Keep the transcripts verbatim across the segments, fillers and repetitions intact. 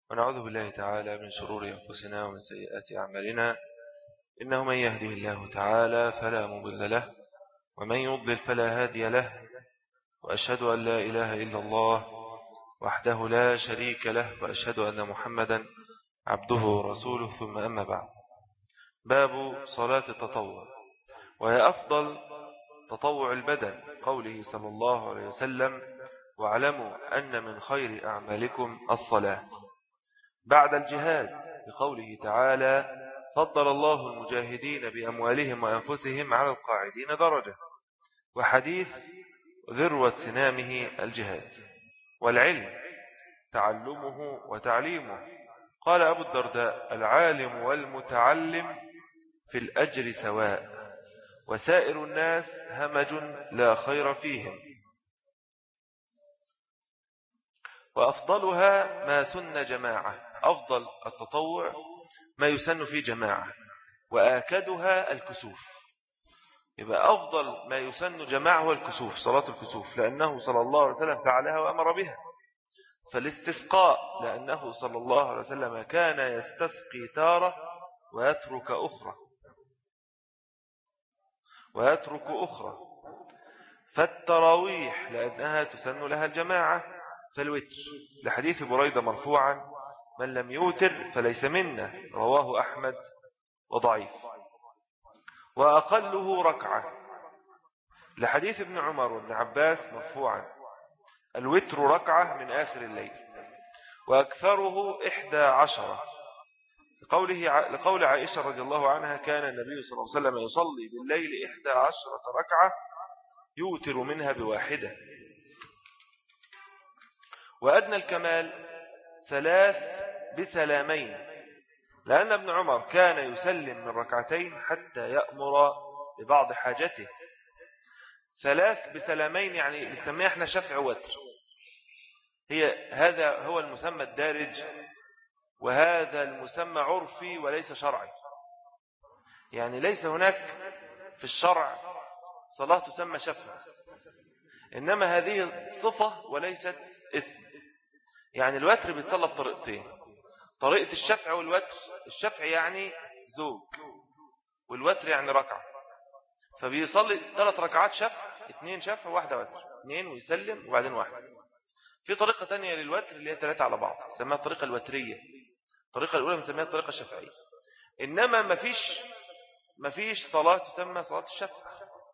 ونعوذ بالله تعالى من شرور أنفسنا ومن سيئات أعمالنا، إنه من يهده الله تعالى فلا مضل له، ومن يضلل فلا هادي له. وأشهد أن لا إله إلا الله وحده لا شريك له، وأشهد أن محمدا عبده ورسوله، ثم أما بعد. باب صلاة التطوع، وهي أفضل تطوع البدن، قوله صلى الله عليه وسلم: واعلموا أن من خير أعمالكم الصلاة، بعد الجهاد، بقوله تعالى: فضل الله المجاهدين بأموالهم وأنفسهم على القاعدين درجة، وحديث ذروة سنامه الجهاد. والعلم تعلمه وتعليمه، قال أبو الدرداء: العالم والمتعلم في الأجر سواء، وسائر الناس همج لا خير فيهم. وأفضلها ما سن جماعة، أفضل التطوع ما يسن في جماعة، وآكدها الكسوف. يبقى أفضل ما يسن جماعة هو الكسوف، صلاة الكسوف، لأنه صلى الله عليه وسلم فعلها وأمر بها. فالاستسقاء، لأنه صلى الله عليه وسلم كان يستسقي تارة ويترك أخرى ويترك أخرى. فالتراويح، لأنها تسن لها الجماعة. فالوتر، لحديث بريدة مرفوعا: من لم يوتر فليس منا، رواه أحمد وضعيف. وأقله ركعة، لحديث ابن عمر وابن عباس مرفوعا: الوتر ركعة من آخر الليل. وأكثره إحدى عشرة، لقوله لقول عائشة رضي الله عنها: كان النبي صلى الله عليه وسلم يصلي بالليل إحدى عشرة ركعة يوتر منها بواحدة. وأدنى الكمال ثلاث بسلامين، لأن ابن عمر كان يسلم من ركعتين حتى يأمر ببعض حاجته. ثلاث بسلامين يعني بنسميها احنا شفع وتر، هي هذا هو المسمى الدارج، وهذا المسمى عرفي وليس شرعي. يعني ليس هناك في الشرع صلاة تسمى شفع، إنما هذه صفة وليست اسم. يعني الوتر بيتصلى بطريقتين: طريقة الشفع والوتر. الشفع يعني زوج، والوتر يعني ركعة. فبيصلي ثلاث ركعات شفع، اثنين شفع واحدة وتر، اثنين ويسلم وبعدين واحدة. في طريقة تانية للوتر اللي هي ثلاثة على بعض، سماها الطريقة الوترية. الطريقة الأولى بنسميها الطريقة الشفعية. إنما ما فيش ما فيش صلاة تسمى صلاة الشفع.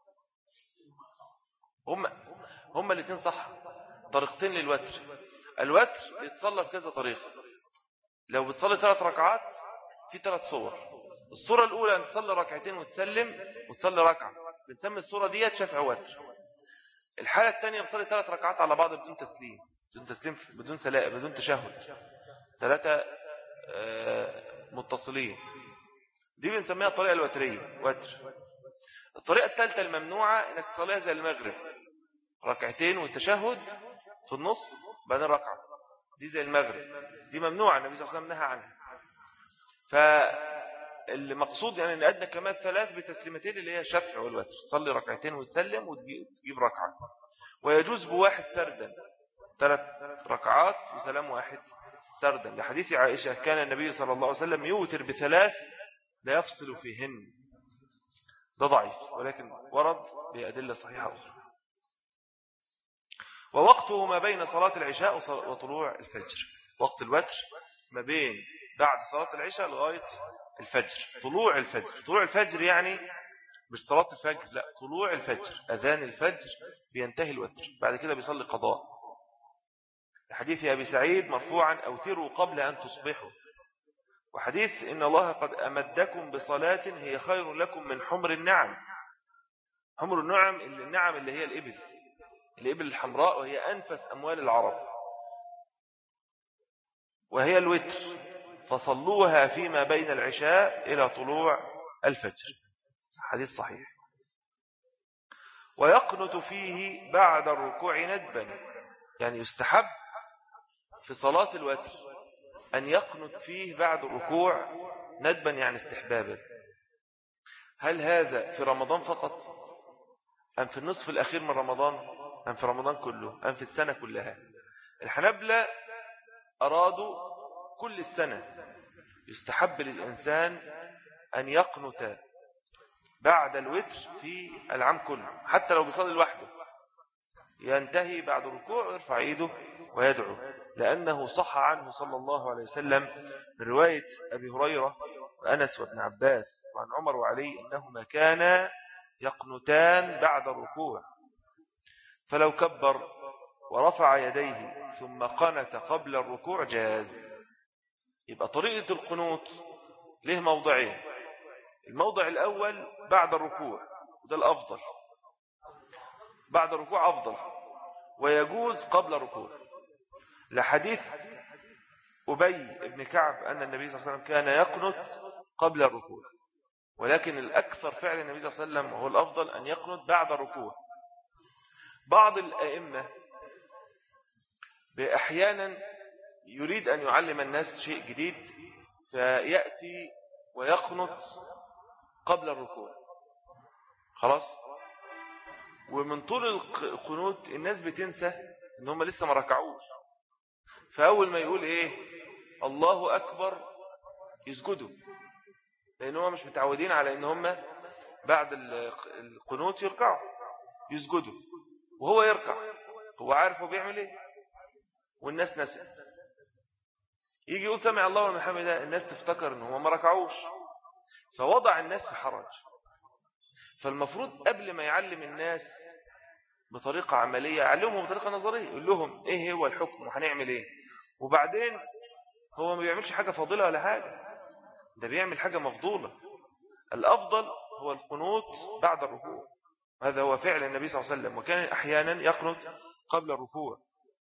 هم هم الاثنين صح، طريقتين للوتر. الوتر يتصلى بكذا طريقة. لو بتصلي ثلاث ركعات في ثلاث صور. الصورة الأولى أن تصلي ركعتين وتسلم وتصلي ركعة، بنسمي الصورة دي شفع وتر. الحالة الثانية بتصلي ثلاث ركعات على بعض بدون تسليم، بدون تسليم بدون سلاء بدون تشهد، ثلاثة متصلين، دي بنسميها الطريقة الوترية وتر. الطريقة الثالثة الممنوعة انك تصليها زي المغرب، ركعتين والتشهد في النص بعدين ركعة، دي زي المغرب، دي ممنوعة، النبي صلى الله عليه وسلم نهى عنها. فالمقصود يعني ان ادنى كمان ثلاث بتسليمتين اللي هي شفع والوتر، تصلي ركعتين وتسلم وتجيب ركعة. ويجوز بواحد سردا، ثلاث ركعات وسلام واحد سردا، لحديث عائشة: كان النبي صلى الله عليه وسلم يوتر بثلاث لا يفصل فيهن. ده ضعيف، ولكن ورد بأدلة صحيحة أخرى. ووقته ما بين صلاة العشاء وطلوع الفجر. وقت الوتر ما بين بعد صلاة العشاء لغاية الفجر. طلوع الفجر، طلوع الفجر يعني مش صلاة الفجر، لا، طلوع الفجر، أذان الفجر بينتهي الوتر، بعد كده بيصلي قضاء. حديث أبي سعيد مرفوعا: أوتروا قبل أن تصبحوا. وحديث إن الله قد أمدكم بصلاة هي خير لكم من حمر النعم. حمر النعم النعم اللي هي الإبل الإبل الحمراء، وهي أنفس أموال العرب، وهي الوتر. فصلوها فيما بين العشاء إلى طلوع الفجر. حديث صحيح. ويقنت فيه بعد الركوع ندبا، يعني يستحب في صلاة الوتر أن يقنت فيه بعد الركوع ندبا، يعني استحبابا. هل هذا في رمضان فقط، أم في النصف الأخير من رمضان، أم في رمضان كله، أم في السنة كلها؟ الحنابلة أرادوا كل السنة يستحب للإنسان أن يقنت بعد الوتر في العام كله، حتى لو بيصلي لوحده ينتهي بعد الركوع ويرفع ايده ويدعو، لأنه صح عنه صلى الله عليه وسلم من رواية أبي هريرة وأنس وابن عباس وعن عمر وعلي أنهما كانا يقنتان بعد الركوع، فلو كبر ورفع يديه ثم قنت قبل الركوع جاز. يبقى طريقة القنوت له موضعين، الموضع الأول بعد الركوع وده الأفضل، بعد الركوع أفضل، ويجوز قبل الركوع لحديث أبي بن كعب أن النبي صلى الله عليه وسلم كان يقنت قبل الركوع، ولكن الأكثر فعل النبي صلى الله عليه وسلم وهو الأفضل أن يقنت بعد الركوع. بعض الأئمة أحيانا يريد أن يعلم الناس شيء جديد فيأتي ويقنت قبل الركوع، خلاص، ومن طول القنوت الناس بتنسى ان هم لسه ما ركعوش، فأول ما يقول ايه الله أكبر يسجدوا، لأن هم مش متعودين على ان هم بعد القنوت يركعوا يسجدوا، وهو يركع هو عارف هو بيعمل ايه والناس نسيت، يجي يقول سمع الله لمن حمده الناس تفتكر ان هم ما ركعوش، فوضع الناس في حرج. فالمفروض قبل ما يعلم الناس بطريقة عملية يعلمهم بطريقة نظرية، يقول لهم ايه هو الحكم وهنعمل ايه، وبعدين هو ما بيعملش حاجة فاضلة ولا حاجة، ده بيعمل حاجة مفضولة. الأفضل هو القنوت بعد الركوع، هذا هو فعل النبي صلى الله عليه وسلم، وكان أحيانا يقنت قبل الركوع.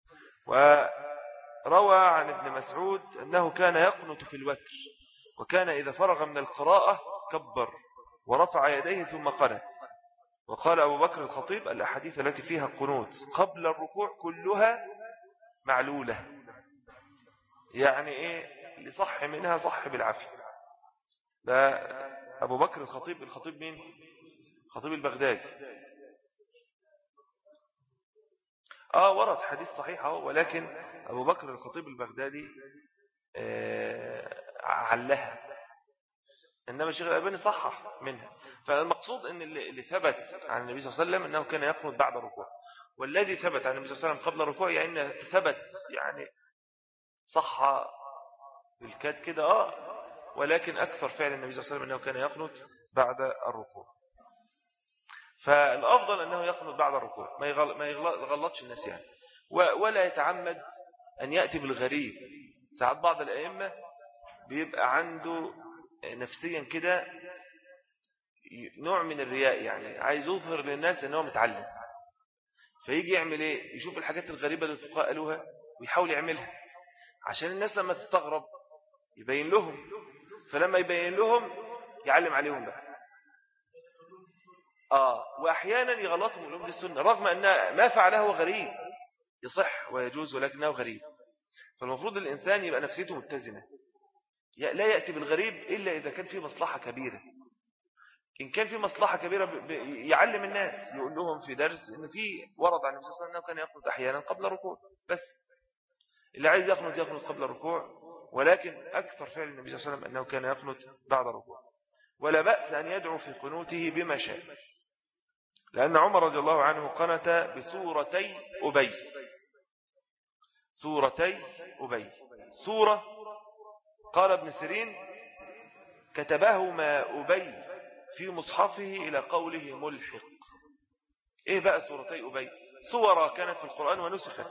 وروى عن ابن مسعود أنه كان يقنت في الوتر، وكان إذا فرغ من القراءة كبر ورفع يديه ثم قنت. وقال أبو بكر الخطيب الأحاديث التي فيها قنوت قبل الركوع كلها معلولة، يعني إيه اللي صح منها صح بالعافية. ده أبو بكر الخطيب، الخطيب مين؟ خطيب البغدادي. آه ورد حديث صحيح، ولكن أبو بكر الخطيب البغدادي آه علها، إنما الشيخ الألباني صحح منها. فالمقصود أن اللي ثبت عن النبي صلى الله عليه وسلم أنه كان يقنط بعد الركوع، والذي ثبت عن النبي صلى الله عليه وسلم قبل الركوع يعني ثبت يعني صح بالكاد كده آه ولكن أكثر فعل النبي صلى الله عليه وسلم أنه كان يقنط بعد الركوع. فالأفضل أنه يقنط بعد الركوع، ما يغل... ما يغلطش الناس يعني، ولا يتعمد أن يأتي بالغريب. ساعات بعض الأئمة بيبقى عنده نفسيا كده نوع من الرياء، يعني عايز يظهر للناس أنه متعلم، فيجي يعمل إيه؟ يشوف الحاجات الغريبة اللي الفقهاء قالوها ويحاول يعملها عشان الناس لما تستغرب يبين لهم، فلما يبين لهم يعلم عليهم بقى. آه وأحيانا يغلطهم الأمر السنة رغم أن ما فعله غريب يصح ويجوز ولكنه غريب. فالمفروض الإنسان يبقى نفسيته متزنة، لا يأتي بالغريب إلا إذا كان فيه مصلحة كبيرة. إن كان في مصلحة كبيرة يعلم الناس، يقول لهم في درس إن في ورد عن النبي صلى الله عليه وسلم أنه كان يقنط أحيانا قبل الركوع، بس اللي عايز يقنط يقنط قبل الركوع، ولكن أكثر فعل النبي صلى الله عليه وسلم أنه كان يقنط بعد الركوع. ولا بأس أن يدعو في قنوته بما شاء، لأن عمر رضي الله عنه قنت بسورتي أبي، سورتي أبي، سورة قال ابن سيرين كتبهما أبي في مصحفه إلى قوله ملحق. إيه بقى سورتي أبي؟ سورة كانت في القرآن ونسخت.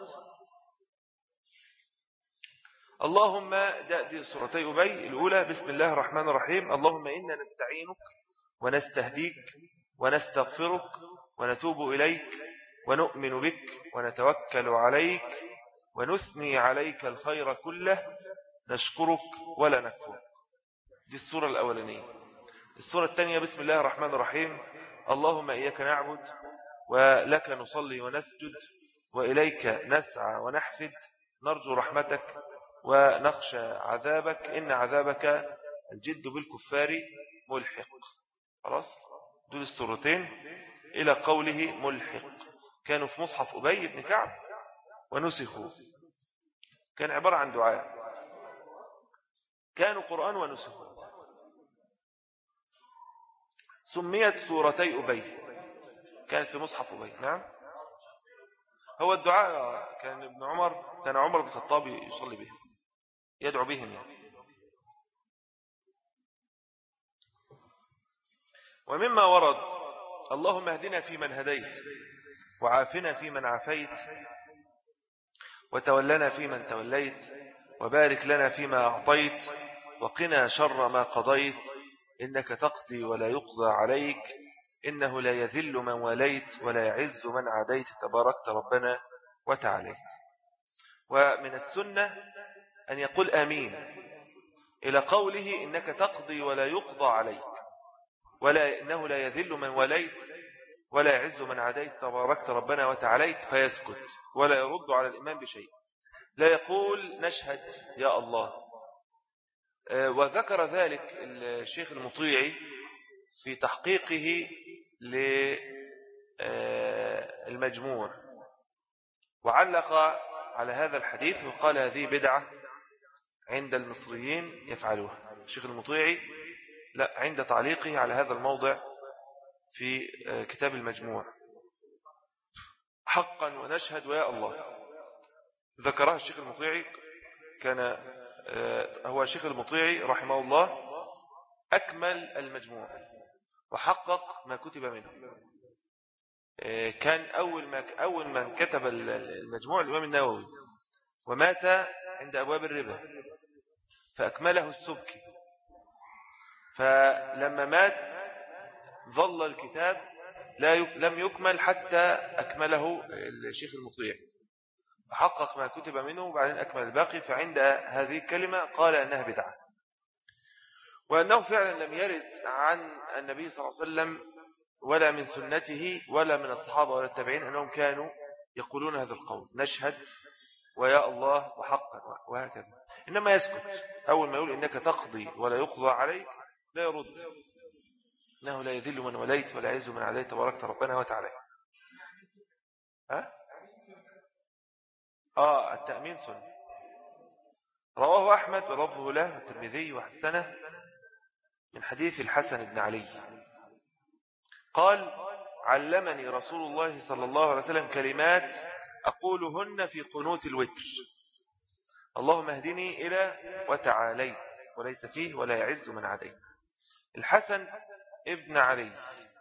اللهم دي سورتي أبي الأولى بسم الله الرحمن الرحيم اللهم إنا نستعينك ونستهديك ونستغفرك ونتوب إليك ونؤمن بك ونتوكل عليك ونثني عليك الخير كله نشكرك ولا نكفرك. دي السورة الأولانية. السورة الثانية بسم الله الرحمن الرحيم اللهم إياك نعبد ولك نصلي ونسجد وإليك نسعى ونحفد نرجو رحمتك ونخشى عذابك إن عذابك الجد بالكفار ملحق. خلاص دول السورتين إلى قوله ملحق كانوا في مصحف أبي بن كعب ونسخوا، كان عبارة عن دعاء. كانوا قرآن ونسخوا. سميت سورتي أبي، كانت في مصحف أبي. نعم، هو الدعاء كان ابن عمر كان عمر بن الخطاب يصلي بهم، يدعو بهم يعني. ومما ورد: اللهم اهدنا فيمن هديت، وعافنا فيمن عافيت، وتولنا فيمن توليت، وبارك لنا فيما أعطيت، وقنا شر ما قضيت، إنك تقضي ولا يقضى عليك، إنه لا يذل من وليت ولا يعز من عاديت، تباركت ربنا وتعاليت. ومن السنة أن يقول آمين إلى قوله إنك تقضي ولا يقضى عليك، ولا إنه لا يذل من وليت ولا يعز من عاديت، تباركت ربنا وتعاليت، فيسكت ولا يرد على الإمام بشيء. لا يقول نشهد يا الله. وذكر ذلك الشيخ المطيعي في تحقيقه للمجموع، وعلق على هذا الحديث وقال هذه بدعة عند المصريين يفعلوها. الشيخ المطيعي لا، عند تعليقه على هذا الموضع في كتاب المجموع: حقا ونشهد ويا الله، ذكرها الشيخ المطيعي. كان هو الشيخ المطيعي رحمه الله أكمل المجموع وحقق ما كتب منه. كان أول ما أول من كتب المجموع الإمام النووي، ومات عند أبواب الربا، فأكمله السبكي. فلما مات ظل الكتاب لا لم يكمل حتى أكمله الشيخ المطيعي، فحقق ما كتب منه وبعدين أكمل الباقي. فعند هذه الكلمة قال أنها بدعة، وأنه فعلا لم يرد عن النبي صلى الله عليه وسلم ولا من سنته ولا من الصحابة ولا التابعين أنهم كانوا يقولون هذا القول: نشهد ويا الله وحقا وهكذا. إنما يسكت أول ما يقول إنك تقضي ولا يقضى عليك، لا يرد، إنه لا يذل من وليت ولا يعز من عليت، تباركت ربنا وتعالى. ها؟ آه التأمين سنة. رواه أحمد ولفظه له والترمذي وحسنه من حديث الحسن بن علي قال: علمني رسول الله صلى الله عليه وسلم كلمات أقولهن في قنوت الوتر: اللهم اهدني إلى وتعاليت، وليس فيه ولا يعز من عديت. الحسن ابن علي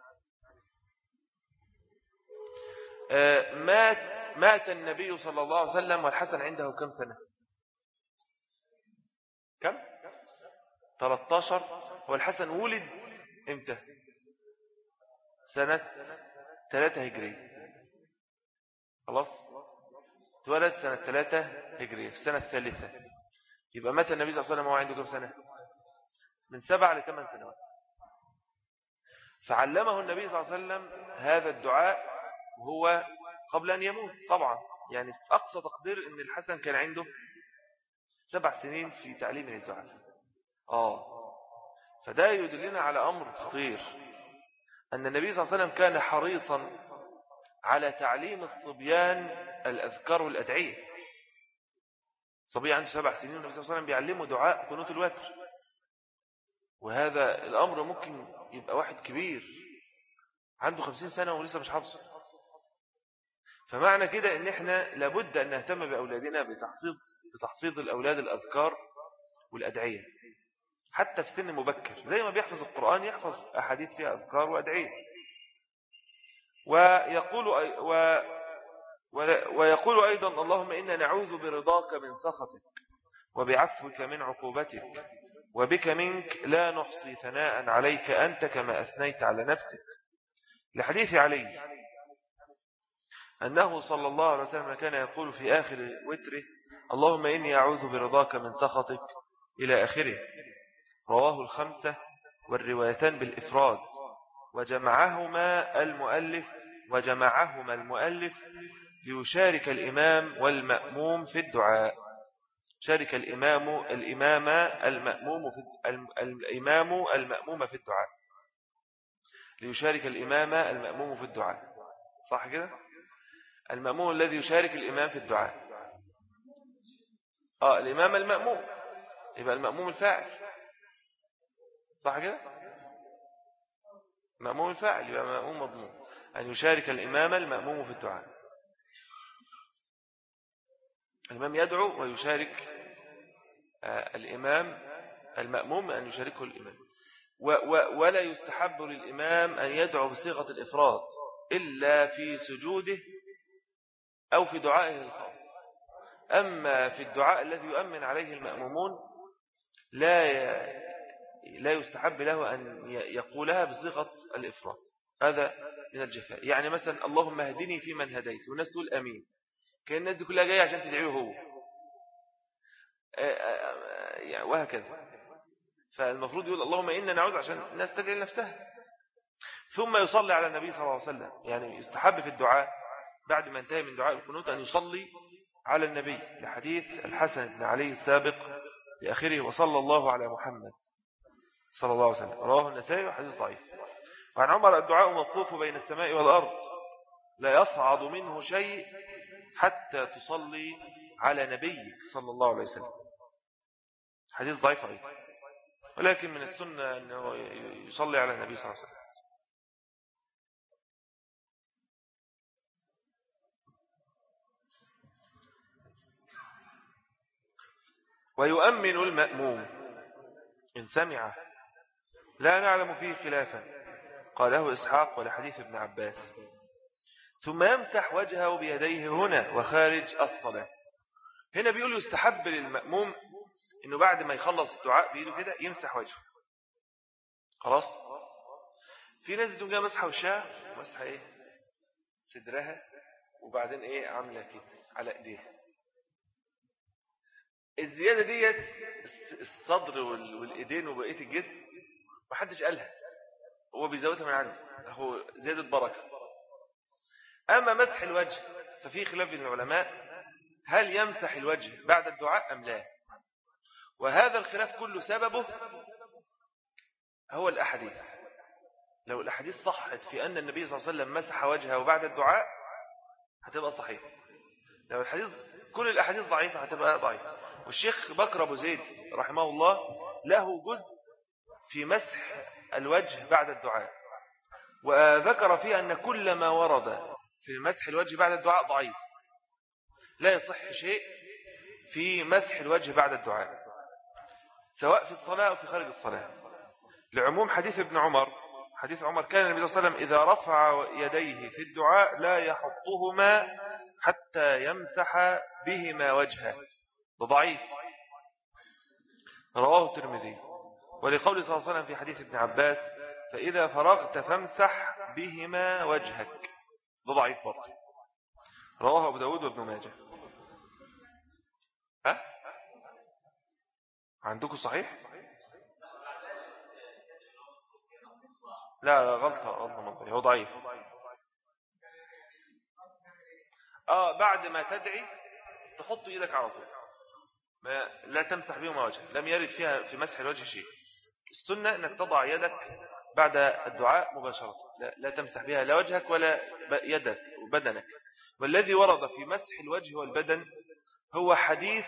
مات مات النبي صلى الله عليه وسلم والحسن عنده كم سنة؟ كم؟ ثلاثة عشر. والحسن ولد امتى؟ سنة ثلاثة هجرية. خلاص، تولد سنة ثلاثة هجرية في السنة الثالثة. يبقى مات النبي صلى الله عليه وسلم وهو عنده كم سنة؟ من سبع لثمان سنوات. فعلمه النبي صلى الله عليه وسلم هذا الدعاء وهو قبل أن يموت طبعا، يعني في أقصى تقدير أن الحسن كان عنده سبع سنين في تعليم الدعاء. آه فده يدلنا على أمر خطير، أن النبي صلى الله عليه وسلم كان حريصا على تعليم الصبيان الأذكار والأدعية. صبي عنده سبع سنين والنبي صلى الله عليه وسلم بيعلمه دعاء قنوت الوتر، وهذا الأمر ممكن يبقى واحد كبير عنده خمسين سنة ولسه مش حافظه. فمعنى كده ان احنا لابد ان نهتم بأولادنا بتحفيظ بتحفيظ الأولاد الأذكار والأدعية حتى في سن مبكر، زي ما بيحفظ القرآن يحفظ أحاديث فيها أذكار وأدعية. ويقول و ويقول أيضا: اللهم إنا نعوذ برضاك من سخطك وبعفوك من عقوبتك وبك منك لا نحصي ثناء عليك أنت كما أثنيت على نفسك. لحديث علي أنه صلى الله عليه وسلم كان يقول في آخر وتره: اللهم إني أعوذ برضاك من سخطك إلى آخره. رواه الخمسة والروايتان بالإفراد، وجمعهما المؤلف وجمعهما المؤلف ليشارك الإمام والمأموم في الدعاء. شارك الإمام الإمام المأموم في الإمام المأموم في الدعاء ليشارك الإمام المأموم في الدعاء. صح كده؟ المأموم الذي يشارك الإمام في الدعاء. آه الإمام المأموم، يبقى المأموم الفاعل، صح كده؟ مأموم الفاعل يبقى مأموم مضمون، أن يشارك الإمام المأموم في الدعاء. الإمام يدعو ويشارك الإمام المأموم أن يشاركه الإمام. ولا يستحب للإمام أن يدعو بصيغة الإفراد إلا في سجوده أو في دعائه الخاص. أما في الدعاء الذي يؤمن عليه المأمومون لا لا يستحب له أن يقولها بصيغة الإفراد، هذا من الجفاء. يعني مثلا اللهم اهدني في من هديت والناس تقول أمين، كان الناس دي كلها جاية عشان تدعيه هو، وهكذا. فالمفروض يقول اللهم إنا نعوذ عشان الناس تدعي لنفسها، ثم يصلي على النبي صلى الله عليه وسلم. يعني يستحب في الدعاء بعد ما انتهي من دعاء القنوت أن يصلي على النبي، لحديث الحسن بن علي السابق لآخره وصلى الله على محمد صلى الله عليه وسلم، رواه النسائي وحديث ضعيف. وعن عمر الدعاء موقوف بين السماء والأرض لا يصعد منه شيء حتى تصلي على نبيك صلى الله عليه وسلم، حديث ضعيف أيضا، ولكن من السنة أنه يصلي على النبي صلى الله عليه وسلم. ويؤمن المأموم إن سمع، لا نعلم فيه خلافا، قاله إسحاق ولحديث ابن عباس. ثم يمسح وجهه بيديه هنا وخارج الصلاة. هنا بيقول يستحب للمأموم إنه بعد ما يخلص الدعاء بيده كده يمسح وجهه. خلاص. في ناس تقوم جايه مسحه وشها ومسحه ايه صدرها، وبعدين ايه عامله كده على ايديها. الزياده ديت الصدر والايدين وبقيه الجسم محدش قالها، هو بيزودها من عنده، هو زياده بركه. اما مسح الوجه ففي خلاف بين العلماء هل يمسح الوجه بعد الدعاء ام لا، وهذا الخلاف كله سببه هو الاحاديث. لو الاحاديث صحت في ان النبي صلى الله عليه وسلم مسح وجهه بعد الدعاء هتبقى صحيح، لو الحديث كل الاحاديث ضعيفه هتبقى ضعيفه. والشيخ بكر ابو زيد رحمه الله له جزء في مسح الوجه بعد الدعاء، وذكر فيه ان كل ما ورد في مسح الوجه بعد الدعاء ضعيف، لا يصح شيء في مسح الوجه بعد الدعاء سواء في الصلاة أو في خارج الصلاة، لعموم حديث ابن عمر. حديث عمر كان النبي صلى الله عليه وسلم إذا رفع يديه في الدعاء لا يحطهما حتى يمسح بهما وجهه، ضعيف، رواه الترمذي. ولقول صلى الله عليه وسلم في حديث ابن عباس فإذا فرغت فامسح بهما وجهك، ضعيف برضه، رواه أبو داود وابن ماجه. ها عندكم صحيح؟ لا غلطة غلطة منطقية، هو ضعيف. اه بعد ما تدعي تحط ايدك على طول، ما لا تمسح بهما وجهك، لم يرد فيها في مسح الوجه شيء. السنة انك تضع يدك بعد الدعاء مباشرة، لا, لا تمسح بها لا وجهك ولا يدك وبدنك. والذي ورد في مسح الوجه والبدن هو حديث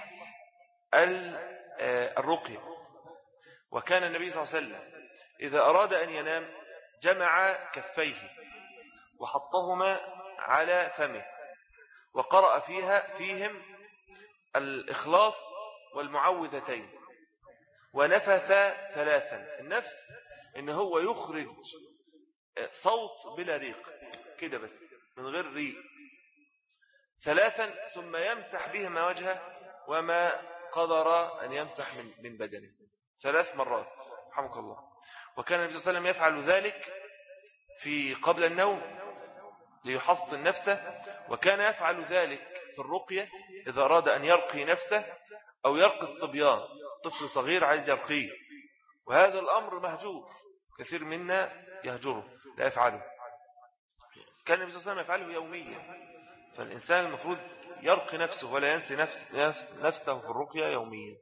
الرقية. وكان النبي صلى الله عليه وسلم إذا أراد أن ينام جمع كفيه وحطهما على فمه وقرأ فيها فيهم الإخلاص والمعوذتين ونفث ثلاثا. النفث إن هو يخرج صوت بلا ريق كده بس من غير ريق ثلاثا، ثم يمسح بهما وجهه وما قدر أن يمسح من من بدنه ثلاث مرات رحمك الله. وكان النبي صلى الله عليه وسلم يفعل ذلك في قبل النوم ليحصن نفسه، وكان يفعل ذلك في الرقية إذا أراد أن يرقي نفسه أو يرقي الصبيان، طفل صغير عايز يرقيه، وهذا الأمر مهجور، كثير منا يهجره لا يفعله. كان النبي صلى الله عليه وسلم يفعله يوميا، فالإنسان المفروض يرقي نفسه ولا ينسي نفس نفسه في الرقية يوميا.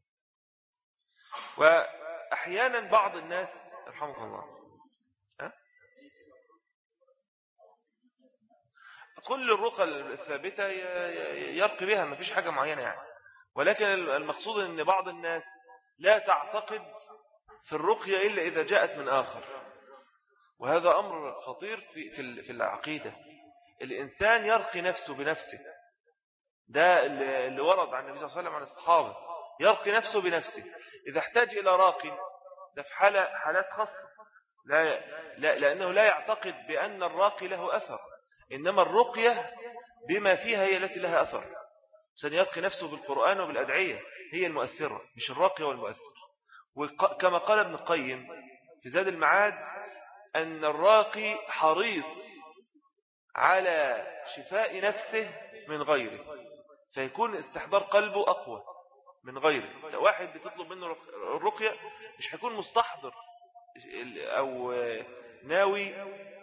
وأحيانا بعض الناس رحمك الله أه؟ كل الرقى الثابتة يرقي بها، ما فيش حاجة معينة يعني، ولكن المقصود أن بعض الناس لا تعتقد في الرقية إلا إذا جاءت من آخر، وهذا أمر خطير في في العقيدة. الإنسان يرقي نفسه بنفسه، ده اللي ورد عن النبي صلى الله عليه وسلم عن الصحابة، يرقي نفسه بنفسه. إذا احتاج إلى راقي ده في حالة حالات خاصة، لا لا لأنه لا يعتقد بأن الراقي له أثر، إنما الرقية بما فيها هي التي لها أثر. سيرقي نفسه بالقرآن وبالأدعية هي المؤثرة، مش الراقي والمؤثر. وكما قال ابن القيم في زاد المعاد أن الراقي حريص على شفاء نفسه من غيره، فيكون استحضار قلبه أقوى من غيره. واحد بتطلب منه الرقية مش هيكون مستحضر أو ناوي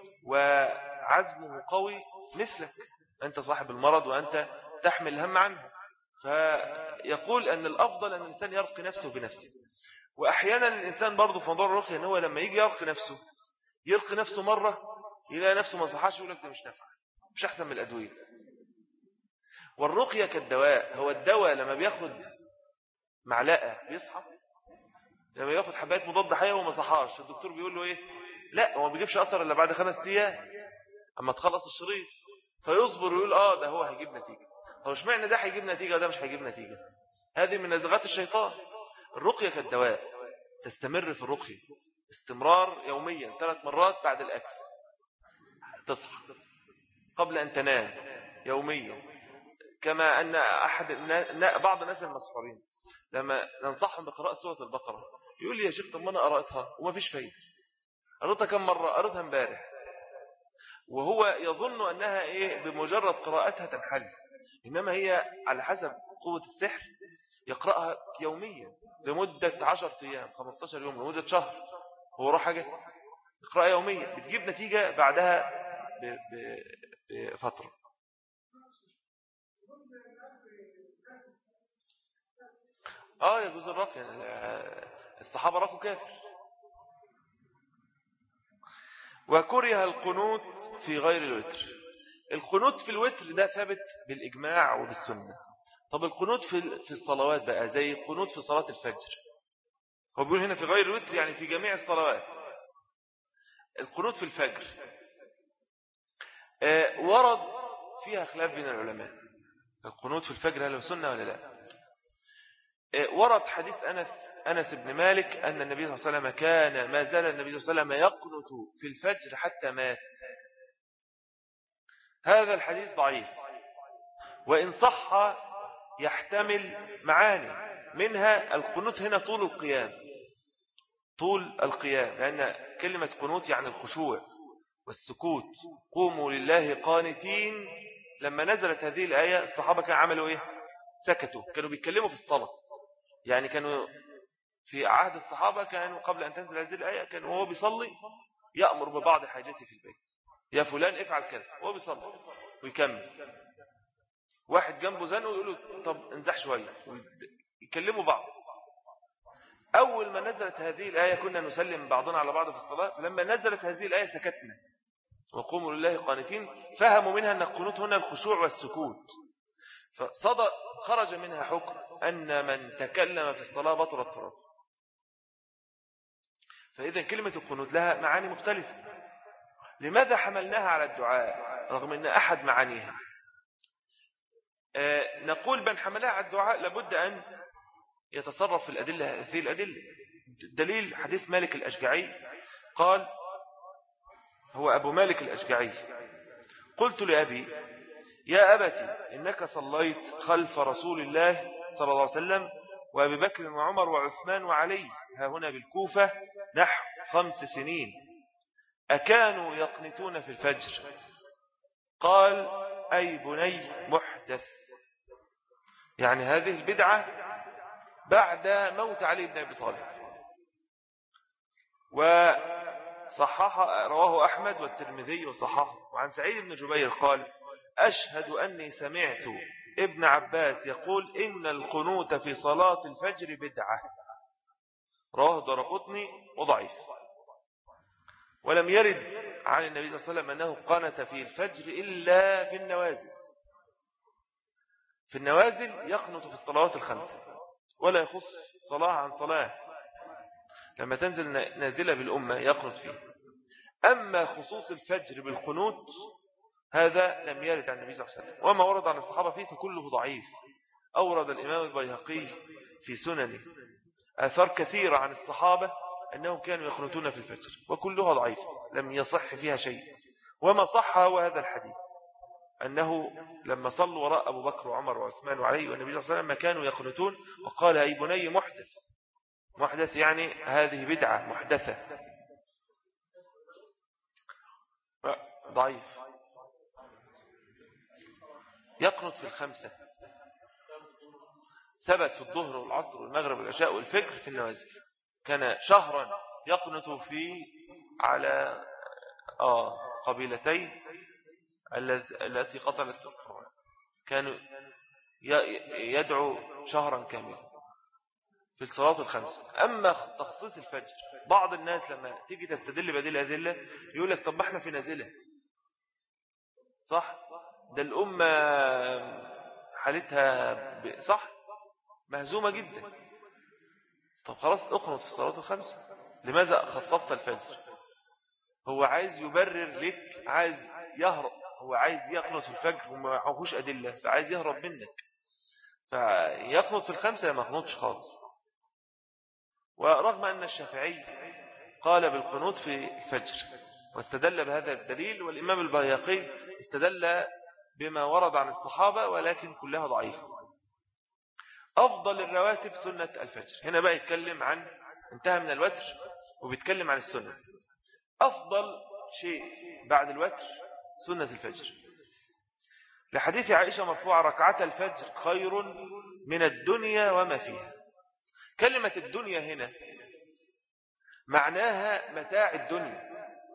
وعزمه قوي مثلك، أنت صاحب المرض وأنت تحمل الهم عنه. فيقول أن الأفضل أن الإنسان يرقي نفسه بنفسه. وأحيانا الإنسان برضه في موضوع الرقية أنه لما يجي يرقي نفسه يرقي نفسه مرة يلاقي نفسه ما صحاش، يقول لك ده مش نافع، مش أحسن من الأدوية. والرقية كالدواء، هو الدواء لما بياخد معلقة بيصحى، لما ياخد حباية مضاد حيوي وما صحاش الدكتور بيقول له ايه؟ لا، هو ما بيجيبش أثر إلا بعد خمس أيام أما تخلص الشريط، فيصبر ويقول اه ده هو هيجيب نتيجة. هو مش معنى ده هيجيب نتيجة وده مش هيجيب نتيجة، هذه من نزغات الشيطان. الرقية كالدواء، تستمر في الرقية استمرار يوميا ثلاث مرات بعد الأكل، تصحى قبل أن تنام يوميا. كما أن أحد بعض الناس المسحورين لما ننصحهم بقراءة سورة البقرة يقول لي يا شيخ طب ما أنا قرأتها وما فيش فايدة، قرأتها كم مرة؟ قرأتها امبارح، وهو يظن أنها إيه بمجرد قراءتها تنحل، إنما هي على حسب قوة السحر يقرأها يوميا لمدة عشر أيام خمستاشر يوم لمدة شهر، هو روح حاجة يقرأها يوميا بتجيب نتيجة بعدها بفترة. آه يجوز الرقي، الصحابة رقوا كافر. وكره القنوت في غير الوتر. القنوت في الوتر ده ثابت بالإجماع وبالسنة. طب القنوت في في الصلوات بقى زي القنوت في صلاة الفجر، هو بيقول هنا في غير الوتر يعني في جميع الصلوات. القنوت في الفجر آه ورد فيها خلاف بين العلماء، القنوت في الفجر هل هو سنة ولا لا؟ آه ورد حديث أنس أنس بن مالك أن النبي صلى الله عليه وسلم كان ما زال النبي صلى الله عليه وسلم يقنت في الفجر حتى مات. هذا الحديث ضعيف، وإن صح يحتمل معاني، منها القنوت هنا طول القيام، طول القيام، لأن كلمة قنوت يعني الخشوع والسكوت، قوموا لله قانتين. لما نزلت هذه الآية الصحابة كانوا عملوا إيه؟ سكتوا، كانوا بيتكلموا في الصلاة، يعني كانوا في عهد الصحابة كانوا قبل أن تنزل هذه الآية كان وهو بيصلي يأمر ببعض حاجته في البيت، يا فلان افعل كذا، وهو بيصلي ويكمل. واحد جنبه زنه ويقول له طب انزح شوية، ويكلموا بعض. أول ما نزلت هذه الآية كنا نسلم بعضنا على بعض في الصلاة، فلما نزلت هذه الآية سكتنا وقوموا لله قانتين، فهموا منها أن القنوت هنا الخشوع والسكوت، فصدق خرج منها حكم أن من تكلم في الصلاة بطلت صلاته. فإذا كلمة القنوت لها معاني مختلفة. لماذا حملناها على الدعاء رغم أن أحد معانيها؟ آه نقول من حملها على الدعاء لابد أن يتصرف في الأدلة هذه الأدلة. دليل حديث مالك الأشجعي، قال هو أبو مالك الأشجعي قلت لأبي يا أبتي إنك صليت خلف رسول الله صلى الله عليه وسلم وأبي بكر وعمر وعثمان وعلي ها هنا بالكوفة نحو خمس سنين، أكانوا يقنتون في الفجر؟ قال أي بني محدث، يعني هذه البدعة بعد موت علي بن أبي طالب. وصحح رواه أحمد والترمذي وصححه. وعن سعيد بن جبير قال أشهد أني سمعت ابن عباس يقول إن القنوت في صلاة الفجر بدعة، رواه الدارقطني وضعيف. ولم يرد عن النبي صلى الله عليه وسلم أنه قنت في الفجر إلا في النوازل، في النوازل يقنت في الصلوات الخمسة، ولا يخص صلاة عن صلاة. لما تنزل نازلة بالأمة يقنط فيه. أما خصوص الفجر بالقنوت هذا لم يرد عن النبي صلى الله عليه وسلم، وما ورد عن الصحابة فيه فكله ضعيف. أورد الإمام البيهقي في سننه آثار كثيرة عن الصحابة أنهم كانوا يقنطون في الفجر وكلها ضعيف لم يصح فيها شيء. وما صح هو هذا الحديث أنه لما صلوا وراء أبو بكر وعمر وعثمان وعلي والنبي صلى الله عليه وسلم ما كانوا يقنطون، وقال أي بني محدث. محدث يعني هذه بدعة محدثة. ضعيف. يقنط في الخمسة، ثبت في الظهر والعصر والمغرب والعشاء والفجر في النوازل. كان شهرا يقنط فيه على آه قبيلتين التي قتلت القرآن، كانوا يدعو شهرا كاملا في الصلاة الخمسة. أما تخصيص الفجر بعض الناس لما تيجي تستدل بديل أدلة يقول لك طب ما احنا في نازلة صح، ده الأمة حالتها صح مهزومة جدا. طب خلاص اقنط في الصلاة الخمسة، لماذا خصصت الفجر؟ هو عايز يبرر لك، عايز يهرب، هو عايز يقنط في الفجر وما معهوش أدلة فعايز يهرب منك، فيقنط في الخمسة ما يقنطش خالص. ورغم أن الشافعي قال بالقنوط في الفجر واستدل بهذا الدليل، والإمام البيهقي استدل بما ورد عن الصحابة ولكن كلها ضعيفة. أفضل الرواتب سنة الفجر. هنا بقى يتكلم عن انتهى من الوتر وبيتكلم عن السنة. أفضل شيء بعد الوتر سنة الفجر، لحديث عائشة مرفوعة ركعة الفجر خير من الدنيا وما فيها. كلمة الدنيا هنا معناها متاع الدنيا،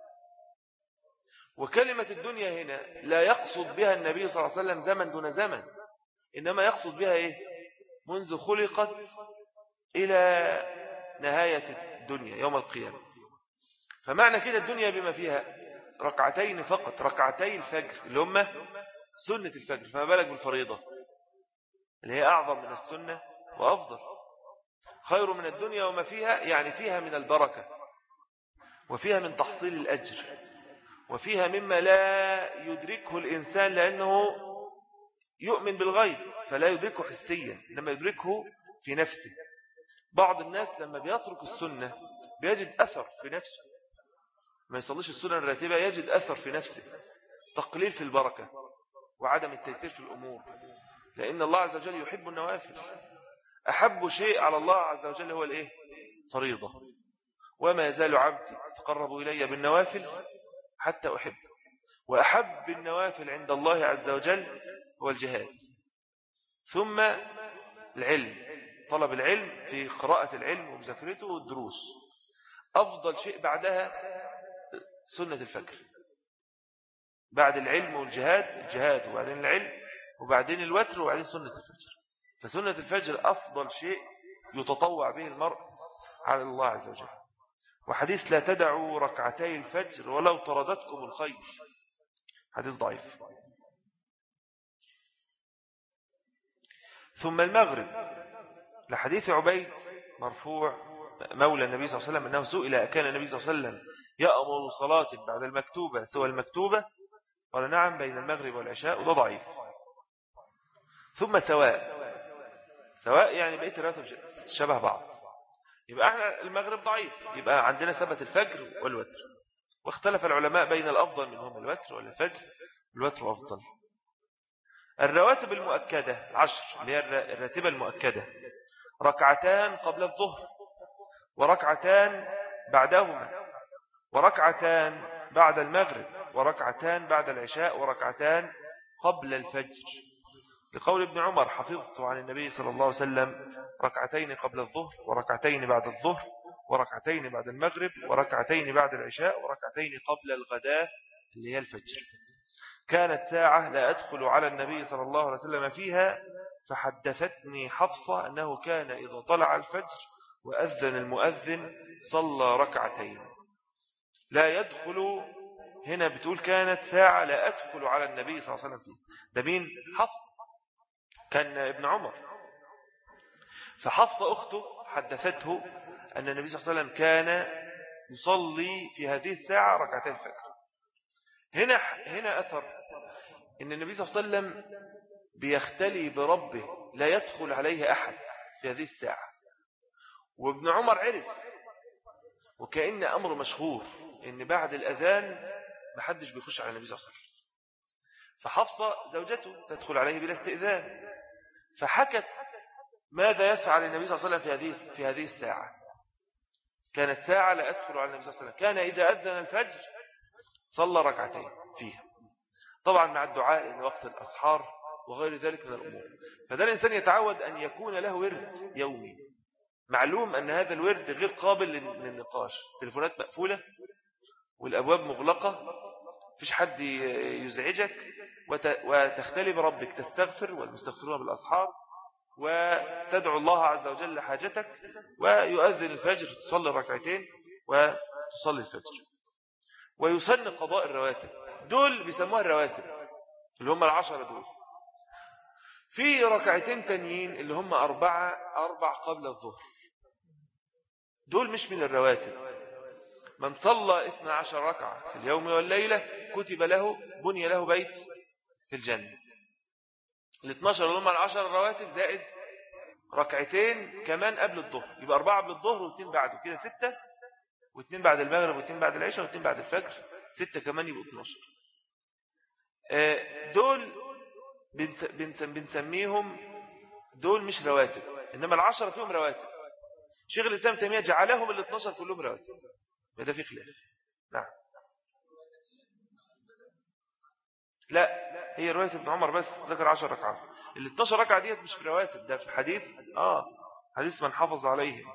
وكلمة الدنيا هنا لا يقصد بها النبي صلى الله عليه وسلم زمن دون زمن، إنما يقصد بها إيه؟ منذ خلقت إلى نهاية الدنيا يوم القيامة. فمعنى كده الدنيا بما فيها ركعتين فقط، ركعتين الفجر اللي هم سنة الفجر، فما بالك بالفريضة اللي هي أعظم من السنة وأفضل. خير من الدنيا وما فيها يعني فيها من البركة وفيها من تحصيل الأجر وفيها مما لا يدركه الإنسان لأنه يؤمن بالغيب فلا يدركه حسيا لما يدركه في نفسه. بعض الناس لما بيترك السنة بيجد أثر في نفسه، ما يصليش السنة الراتبة يجد أثر في نفسه، تقليل في البركة وعدم التيسير في الأمور، لأن الله عز وجل يحب النوافل. أحب شيء على الله عز وجل هو الإيه؟ فريضة. وما يزال عبدي يتقرب إلي بالنوافل حتى أحب. وأحب النوافل عند الله عز وجل هو الجهاد، ثم العلم، طلب العلم في قراءة العلم ومذاكرته والدروس. أفضل شيء بعدها سنة الفجر، بعد العلم والجهاد الجهاد وبعدين العلم وبعدين الوتر وبعدين سنة الفجر. فسنة الفجر أفضل شيء يتطوع به المرء على الله عز وجل. وحديث لا تدعوا ركعتي الفجر ولو طردتكم الخيل، حديث ضعيف. ثم المغرب لحديث عبيد مرفوع مولى النبي صلى الله عليه وسلم أنه سئل كان النبي صلى الله عليه وسلم يأمر صلاة بعد المكتوبة سوى المكتوبة؟ قال نعم بين المغرب والعشاء، وده ضعيف. ثم سواء، سواء يعني بقية الراتب شبه بعض، يبقى احنا المغرب ضعيف، يبقى عندنا ثبت الفجر والوتر. واختلف العلماء بين الأفضل منهم الوتر ولا الفجر، الوتر أفضل. الرواتب المؤكدة العشر اللي هي الراتبة المؤكدة ركعتان قبل الظهر وركعتان بعدهما وركعتان بعد المغرب وركعتان بعد العشاء وركعتان قبل الفجر، لقول ابن عمر حفظت عن النبي صلى الله عليه وسلم ركعتين قبل الظهر وركعتين بعد الظهر وركعتين بعد المغرب وركعتين بعد العشاء وركعتين قبل الغداء اللي هي الفجر. كانت ساعة لا أدخل على النبي صلى الله عليه وسلم فيها فحدثتني حفصة أنه كان إذا طلع الفجر وأذن المؤذن صلى ركعتين. لا يدخل هنا بتقول كانت ساعة لا أدخل على النبي صلى الله عليه وسلم فيها، ده مين؟ حفصة، كان ابن عمر. فحفصة أخته حدثته أن النبي صلى الله عليه وسلم كان يصلي في هذه الساعة ركعتين الفجر. هنا هنا أثر أن النبي صلى الله عليه وسلم بيختلي بربه لا يدخل عليه أحد في هذه الساعة. وابن عمر عرف، وكأن أمر مشهور أن بعد الأذان محدش بيخش على النبي صلى الله عليه وسلم. فحفصة زوجته تدخل عليه بلا استئذان، فحكت ماذا يفعل النبي صلى الله عليه وسلم في هذه في هذه الساعة. كانت ساعة لا أدخل على النبي صلى الله عليه وسلم، كان إذا أذن الفجر صلى ركعتين فيها، طبعا مع الدعاء لوقت الأسحار وغير ذلك من الأمور. فده الإنسان يتعود أن يكون له ورد يومي. معلوم أن هذا الورد غير قابل للنقاش، التليفونات مقفولة والأبواب مغلقة، فيش حد يزعجك، وتختلي بربك، تستغفر والمستغفرون بالأسحار، وتدعو الله عز وجل حاجتك، ويؤذن الفجر تصلي ركعتين وتصلي الفجر. ويسن قضاء الرواتب، دول بيسموها الرواتب اللي هم العشرة دول. في ركعتين تانيين اللي هم أربعة أربع قبل الظهر، دول مش من الرواتب. من صلى اثنى عشر ركعة في اليوم والليلة كتب له بني له بيت في الجنة. الاثناشر اللي هم العشر الرواتب زائد ركعتين كمان قبل الظهر، يبقى أربعة قبل الظهر واثنين بعده، كده ستة، واثنين بعد المغرب واثنين بعد العشاء واثنين بعد الفجر، ستة كمان يبقوا اثناشر. دول بنسميهم دول مش رواتب، إنما العشرة فيهم رواتب. شيخ الإسلام تيمية جعلهم ال اثناشر كلهم رواتب، ده في خلاف. نعم، لا، هي رواية ابن عمر بس ذكر عشر ركعات. ال اثناشر ركعة ديت مش في رواتب، ده في حديث آه حديث من حافظ عليه.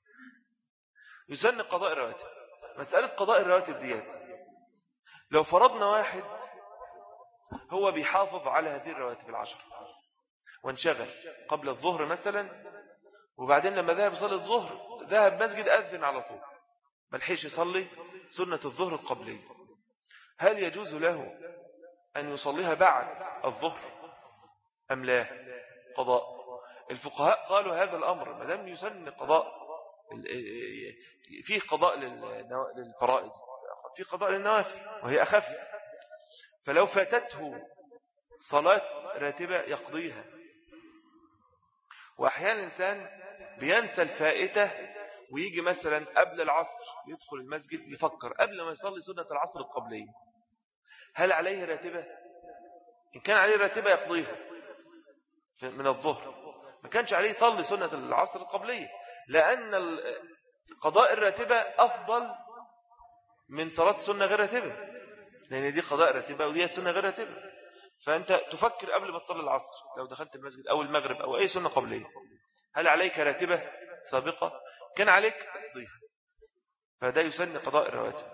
يسن قضاء الرواتب. مسألة قضاء الرواتب ديت، لو فرضنا واحد هو بيحافظ على هذه الرواتب العشر وانشغل قبل الظهر مثلا، وبعدين لما ذهب يصلي الظهر ذهب مسجد أذن على طول، ملحيش يصلي سنة الظهر القبلية، هل يجوز له أن يصليها بعد الظهر أم لا؟ قضاء. الفقهاء قالوا هذا الأمر ما دام يسن قضاء، فيه قضاء للفرائض، فيه قضاء للنوافل وهي أخف. فلو فاتته صلاة راتبة يقضيها. وأحيانا الإنسان بينسى الفائتة ويجي مثلا قبل العصر يدخل المسجد يفكر قبل ما يصلي سنة العصر القبلية هل عليه راتبة؟ إن كان عليه راتبة يقضيها من الظهر، ما كانش عليه يصلي سنة العصر القبلية، لأن قضاء الراتبة أفضل من صلاة سنة غير راتبة، لأن دي قضاء راتبة ودي سنة غير راتبة. فأنت تفكر قبل ما تصلي العصر لو دخلت المسجد أو المغرب أو أي سنة قبلية هل عليك راتبة سابقة؟ كان عليك تقضيها، فده يسن قضاء الرواتب.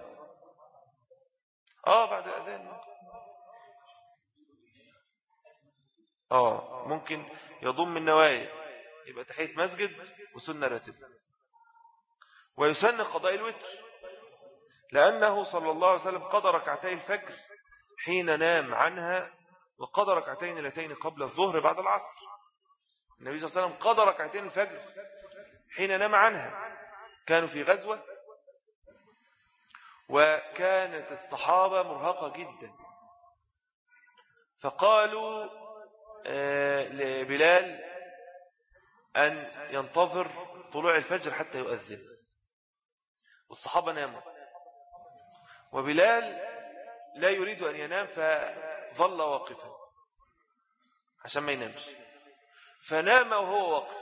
آه بعد الأذان آه ممكن يضم النوايا، يبقى تحية مسجد وسنة راتبة. ويسن قضاء الوتر، لأنه صلى الله عليه وسلم قضى ركعتي الفجر حين نام عنها، وقضى ركعتين اللتين قبل الظهر بعد العصر. النبي صلى الله عليه وسلم قضى ركعتين الفجر حين نام عنها، كانوا في غزوة وكانت الصحابة مرهقة جدا، فقالوا لبلال أن ينتظر طلوع الفجر حتى يؤذن، والصحابة ناموا، وبلال لا يريد أن ينام فظل واقفا عشان ما ينامش، فنام وهو واقف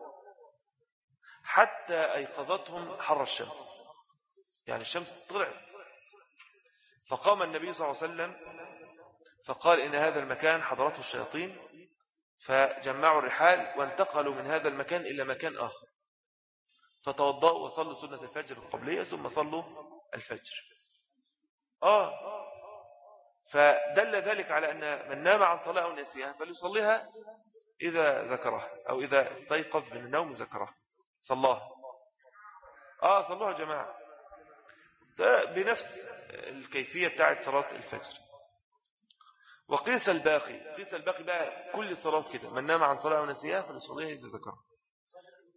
حتى أيقظتهم حر الشمس، يعني الشمس طلعت. فقام النبي صلى الله عليه وسلم فقال إن هذا المكان حضرته الشياطين، فجمعوا الرحال وانتقلوا من هذا المكان إلى مكان آخر، فتوضأوا وصلوا سنة الفجر القبلية ثم صلوا الفجر. آه فدل ذلك على أن من نام عن صلاة أو نسيها فليصليها إذا ذكرها، أو إذا استيقظ من النوم ذكرها صلاها. آه صلوها جماعة، ده بنفس الكيفية بتاعت صلاة الفجر. وقيس الباقي، قيس الباقي بقى كل الصلاة كده، من نام عن صلاة أو نسيها فليصليها إذا ذكرها.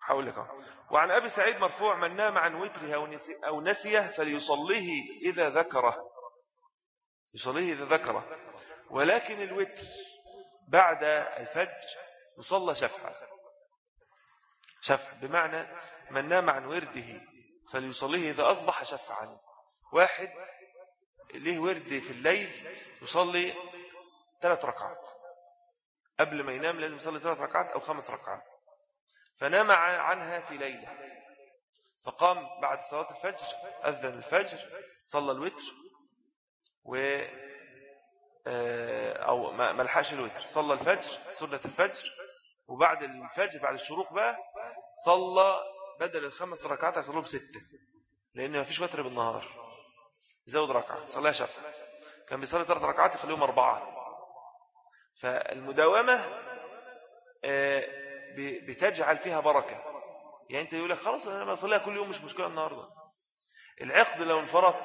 هقول لك. وعن أبي سعيد مرفوع: من نام عن وتره أو نسيه فليصليه إذا ذكره، يصليه إذا ذكره، ولكن الوتر بعد الفجر يصلى شفعا. شفع بمعنى من نام عن ورده فليصليه إذا أصبح شفعا. واحد ليه ورد في الليل يصلي ثلاث ركعات، قبل ما ينام لازم يصلي ثلاث ركعات أو خمس ركعات، فنام عنها في ليلة، فقام بعد صلاة الفجر، أذن الفجر، صلى الوتر و أو ما لحقش الوتر، صلى الفجر سنة الفجر، وبعد الفجر بعد الشروق بقى صلى بدل الخمس ركعات هيصلوا بستة، لأن ما فيش وتر بالنهار، يزود ركعة صليها شفع. كان بيصلي ثلاث ركعات يخليهم أربعة. فالمداومة بتجعل فيها بركة. يعني أنت يقول لك خلاص أنا بصليها كل يوم مش مشكلة النهاردة. العقد لو انفرط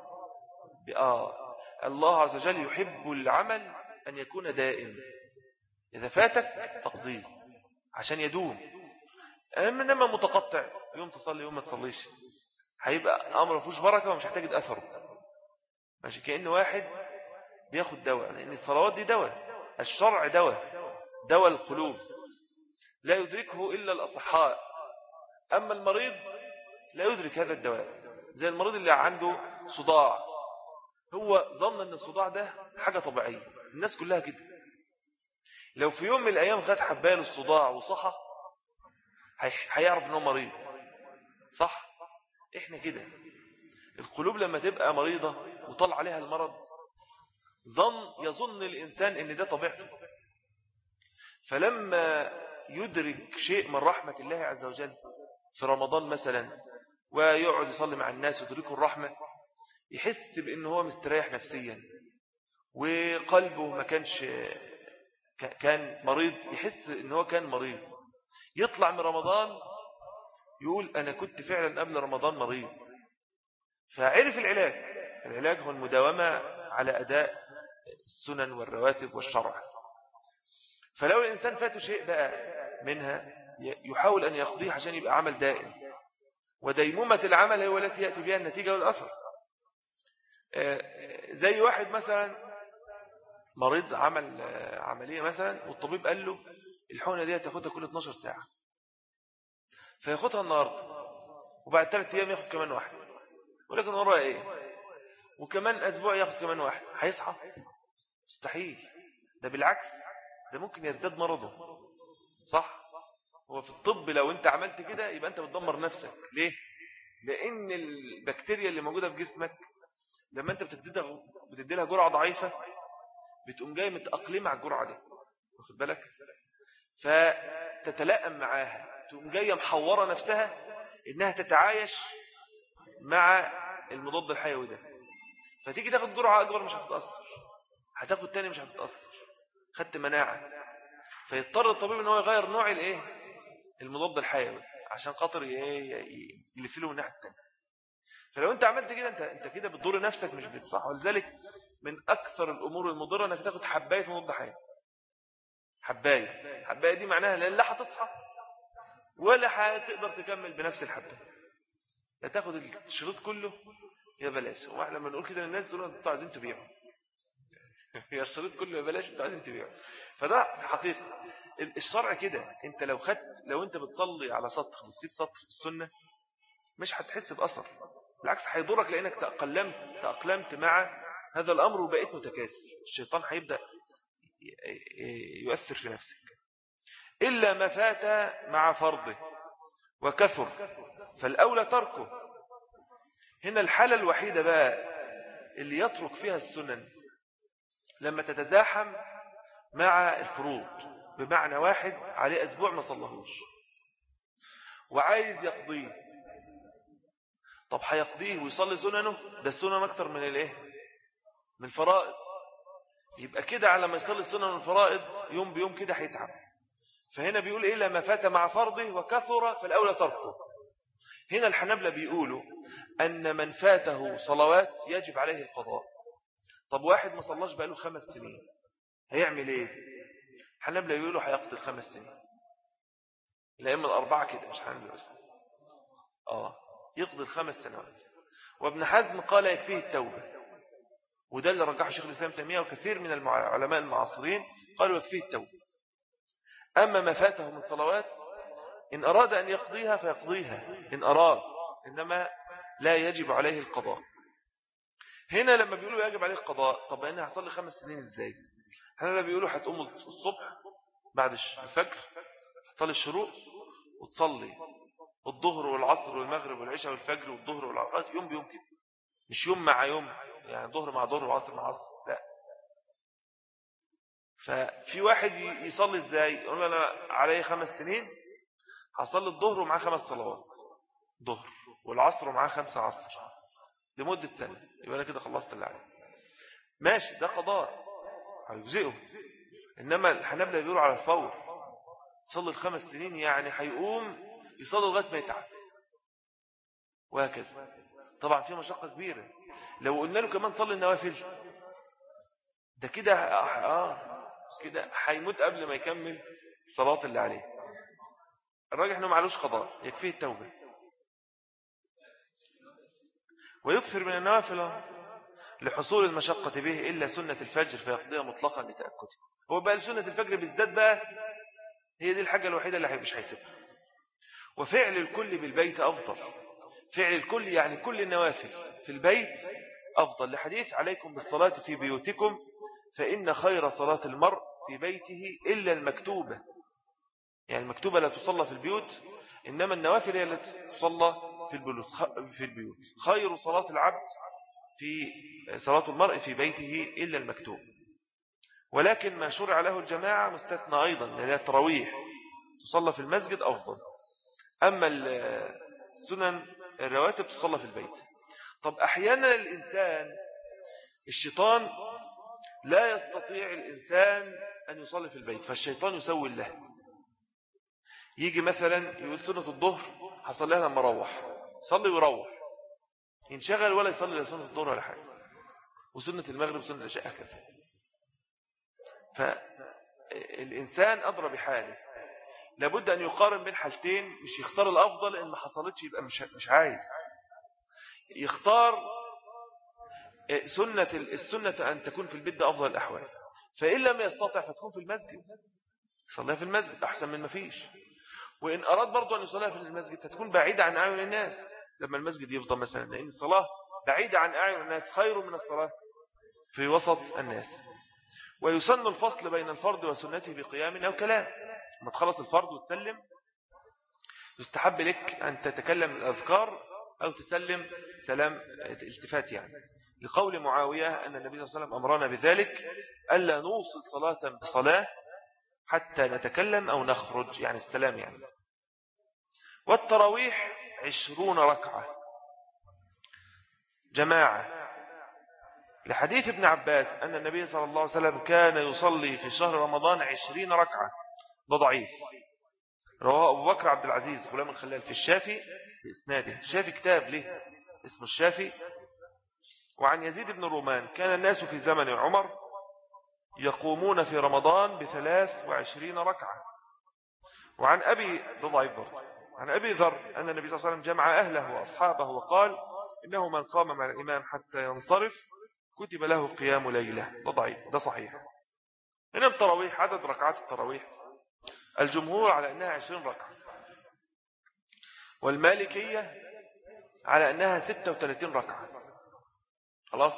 آه الله عز وجل يحب العمل أن يكون دائم. إذا فاتك تقضيه عشان يدوم. إنما متقطع يوم تصلي يوم ما تصليش هيبقى أمر فيهوش بركة ومش هتجد أثره. ماشي، كأن واحد بياخد دواء، لأن الصلوات دي دواء، الشرع دواء، دواء القلوب لا يدركه إلا الأصحاء. أما المريض لا يدرك هذا الدواء، زي المريض اللي عنده صداع، هو ظن أن الصداع ده حاجة طبيعية، الناس كلها كده. لو في يوم من الأيام خد حباله الصداع وصحى هيعرف أنه مريض. صح؟ إحنا كده القلوب لما تبقى مريضة وطلع عليها المرض ظن يظن الإنسان أن ده طبيعته. فلما يدرك شيء من رحمة الله عز وجل في رمضان مثلا ويقعد يصلي مع الناس ويدركه الرحمة، يحس بأنه هو مستريح نفسيا وقلبه ما كانش كان مريض، يحس أنه هو كان مريض. يطلع من رمضان يقول أنا كنت فعلا قبل رمضان مريض. فعرف العلاج. العلاج هو المداومة على أداء السنن والرواتب والشرع. فلو الإنسان فاته شيء بقى منها يحاول أن يقضيه عشان يبقى عمل دائم، وديمومة العمل هو التي يأتي بها النتيجة والأثر. زي واحد مثلا مريض عمل عملية مثلا والطبيب قال له الحقنة دي هتاخدها كل اتناشر ساعة، فياخدها النهاردة وبعد ثلاث أيام ياخد كمان واحد، ولكن وراء ايه، وكمان أسبوع ياخد كمان واحد، هيصحى؟ مستحيل. ده بالعكس، ده ممكن يزداد مرضه. صح؟ هو في الطب لو انت عملت كده يبقى انت بتدمر نفسك. ليه؟ لأن البكتيريا اللي موجودة في جسمك لما انت بتدي لها جرعة ضعيفة بتقوم جاي متأقلمة على الجرعة دي، واخد بالك؟ فتتلائم معاها، تقوم جاية محورة نفسها انها تتعايش مع المضاد الحيوي ده، فتيجي تاخد جرعة أكبر مش هتتأثر، هتاخد تاني مش هتتأثر، خدت مناعة. فيضطر الطبيب ان هو يغير نوع الايه المضاد الحيوي عشان خاطر يلفله من الناحية التانية. فلو انت عملت كده انت انت كده بتضر نفسك مش بتصح. ولذلك من اكثر الامور المضره انك تاخد حبايه مضاد حيوي. حبايه حبايه دي معناها لا هتصحى ولا هتقدر تكمل بنفس الحبايه، لا تاخد الشريط كله يا بلاش. واحنا لما نقول كده للناس تقول انتوا عايزين تبيعوا يا الشريط كله يا بلاش انتوا عايزين تبيعوا. فده حقيقه الشرع كده. انت لو خدت لو انت بتصلي على سطر وتسيب سطر في السنه مش هتحس باثر، بالعكس هيضرك لانك تأقلمت تأقلمت مع هذا الامر وبقيت متكاسل. الشيطان هيبدا يؤثر في نفسك. الا ما فات مع فرضه وكثر فالاولى تركه. هنا الحاله الوحيده بقى اللي يترك فيها السنن لما تتزاحم مع الفروض، بمعنى واحد عليه اسبوع ما صلهوش وعايز يقضيه. طب هيقضيه ويصلي سننه؟ ده السنن اكتر من الايه من الفرائض. يبقى كده على ما يصلي السنن والفرائض يوم بيوم كده هيتعب. فهنا بيقول ايه لما فات مع فرضه وكثر فالاولى تركه. هنا الحنابلة بيقولوا ان من فاته صلوات يجب عليه القضاء. طب واحد ما صلاش بقاله خمس سنين هيعمل ايه؟ الحنابلة يقولوا هيقضي الخمس سنين. الأئمة الأربعة كده مش حنبل بس. آه يقضي الخمس سنوات. وابن حزم قال يكفيه التوبة، وده اللي رجحه شيخ الإسلام تيمية وكثير من العلماء المعاصرين قالوا يكفيه التوبة. أما ما فاته من صلوات إن أراد أن يقضيها فيقضيها إن أراد، إنما لا يجب عليه القضاء. هنا لما بيقولوا يجب عليه القضاء، طب أنا هصلي خمس سنين إزاي؟ هنا بيقولوا هتقوم الصبح بعد الفجر تصلي الشروق وتصلي الظهر والعصر والمغرب والعشاء والفجر والظهر والعصر، يوم بيوم كده، مش يوم مع يوم، يعني ظهر مع ظهر وعصر مع عصر، لا. ففي واحد يصلي ازاي؟ يقول انا عليه خمس سنين هصلي الظهر ومعاه خمس صلوات ظهر والعصر ومعاه خمسة عصر لمدة سنة، يبقى انا كده خلصت اللي عليه. ماشي، ده قضاء هيجزئه. انما الحنابلة بيقولوا على الفور، صلي الخمس سنين يعني هيقوم يصلي لغاية ما يتعب وهكذا. طبعا في مشقة كبيرة. لو قلنا له كمان صلي النوافل ده كده اه كده هيموت قبل ما يكمل الصلاة اللي عليه. الراجح انه معلوش قضاء، يكفيه التوبة ويكثر من النوافل لحصول المشقة به إلا سنة الفجر فيقضيها مطلقا لتأكده. هو بقى سنة الفجر بالذات بقى هي دي الحاجة الوحيدة اللي مش هيسيبها. وفعل الكل بالبيت أفضل، فعل الكل يعني كل النوافل في البيت أفضل، لحديث عليكم بالصلاة في بيوتكم فإن خير صلاة المرء في بيته إلا المكتوبة. يعني المكتوبة لا تصلى في البيوت، إنما النوافل هي التي تصلى في البيوت. في البيوت خير صلاة العبد في صلاة المرء في بيته إلا المكتوب. ولكن ما شرع له الجماعة مستثنى أيضا، لأن التراويح تصلى في المسجد أفضل، أما السنن الرواتب تصلى في البيت. طب أحيانا الإنسان الشيطان لا يستطيع الإنسان أن يصلي في البيت، فالشيطان يسول له. يجي مثلا يقول سنة الظهر هصليها لما اروح، صلي ويروح ينشغل ولا يصلي لا سنة الظهر ولا حاجة، وسنة المغرب وسنة العشاء هكذا. فالإنسان أدرى بحاله، لابد أن يقارن بين حالتين، مش يختار الأفضل إن ما حصلتش يبقى مش مش عايز يختار. سنة السنة أن تكون في البيت أفضل الأحوال، فإن لم يستطع فتكون في المسجد، صليها في المسجد أحسن من ما فيش. وإن أراد برضو أن يصليها في المسجد فتكون بعيدة عن أعين الناس لما المسجد يفضل مثلا، لأن الصلاة بعيدة عن أعين الناس خير من الصلاة في وسط الناس. ويسن الفصل بين الفرض وسنته بقيام أو كلام. لما تخلص الفرض وتسلم يستحب لك أن تتكلم الأذكار أو تسلم سلام التفات، يعني لقول معاوية أن النبي صلى الله عليه وسلم أمرنا بذلك ألا نوصل صلاة بصلاة حتى نتكلم أو نخرج، يعني السلام يعني. والتراويح عشرون ركعة جماعة، لحديث ابن عباس أن النبي صلى الله عليه وسلم كان يصلي في شهر رمضان عشرين ركعة. ده ضعيف، رواه أبو بكر عبد العزيز غلام الخلال في الشافي بإسناده. الشافي كتاب له اسمه الشافي. وعن يزيد بن رومان كان الناس في زمن عمر يقومون في رمضان بثلاث وعشرين ركعة. وعن أبي ضعيف عن أبي ذر أن النبي صلى الله عليه وسلم جمع أهله وأصحابه وقال إنه من قام مع الإمام حتى ينصرف كتب له قيام ليلة. ده ضعيف، ده صحيح. هنا التراويح عدد ركعات التراويح الجمهور على أنها عشرين ركعة، والمالكية على أنها ستة وثلاثين ركعة. خلاص.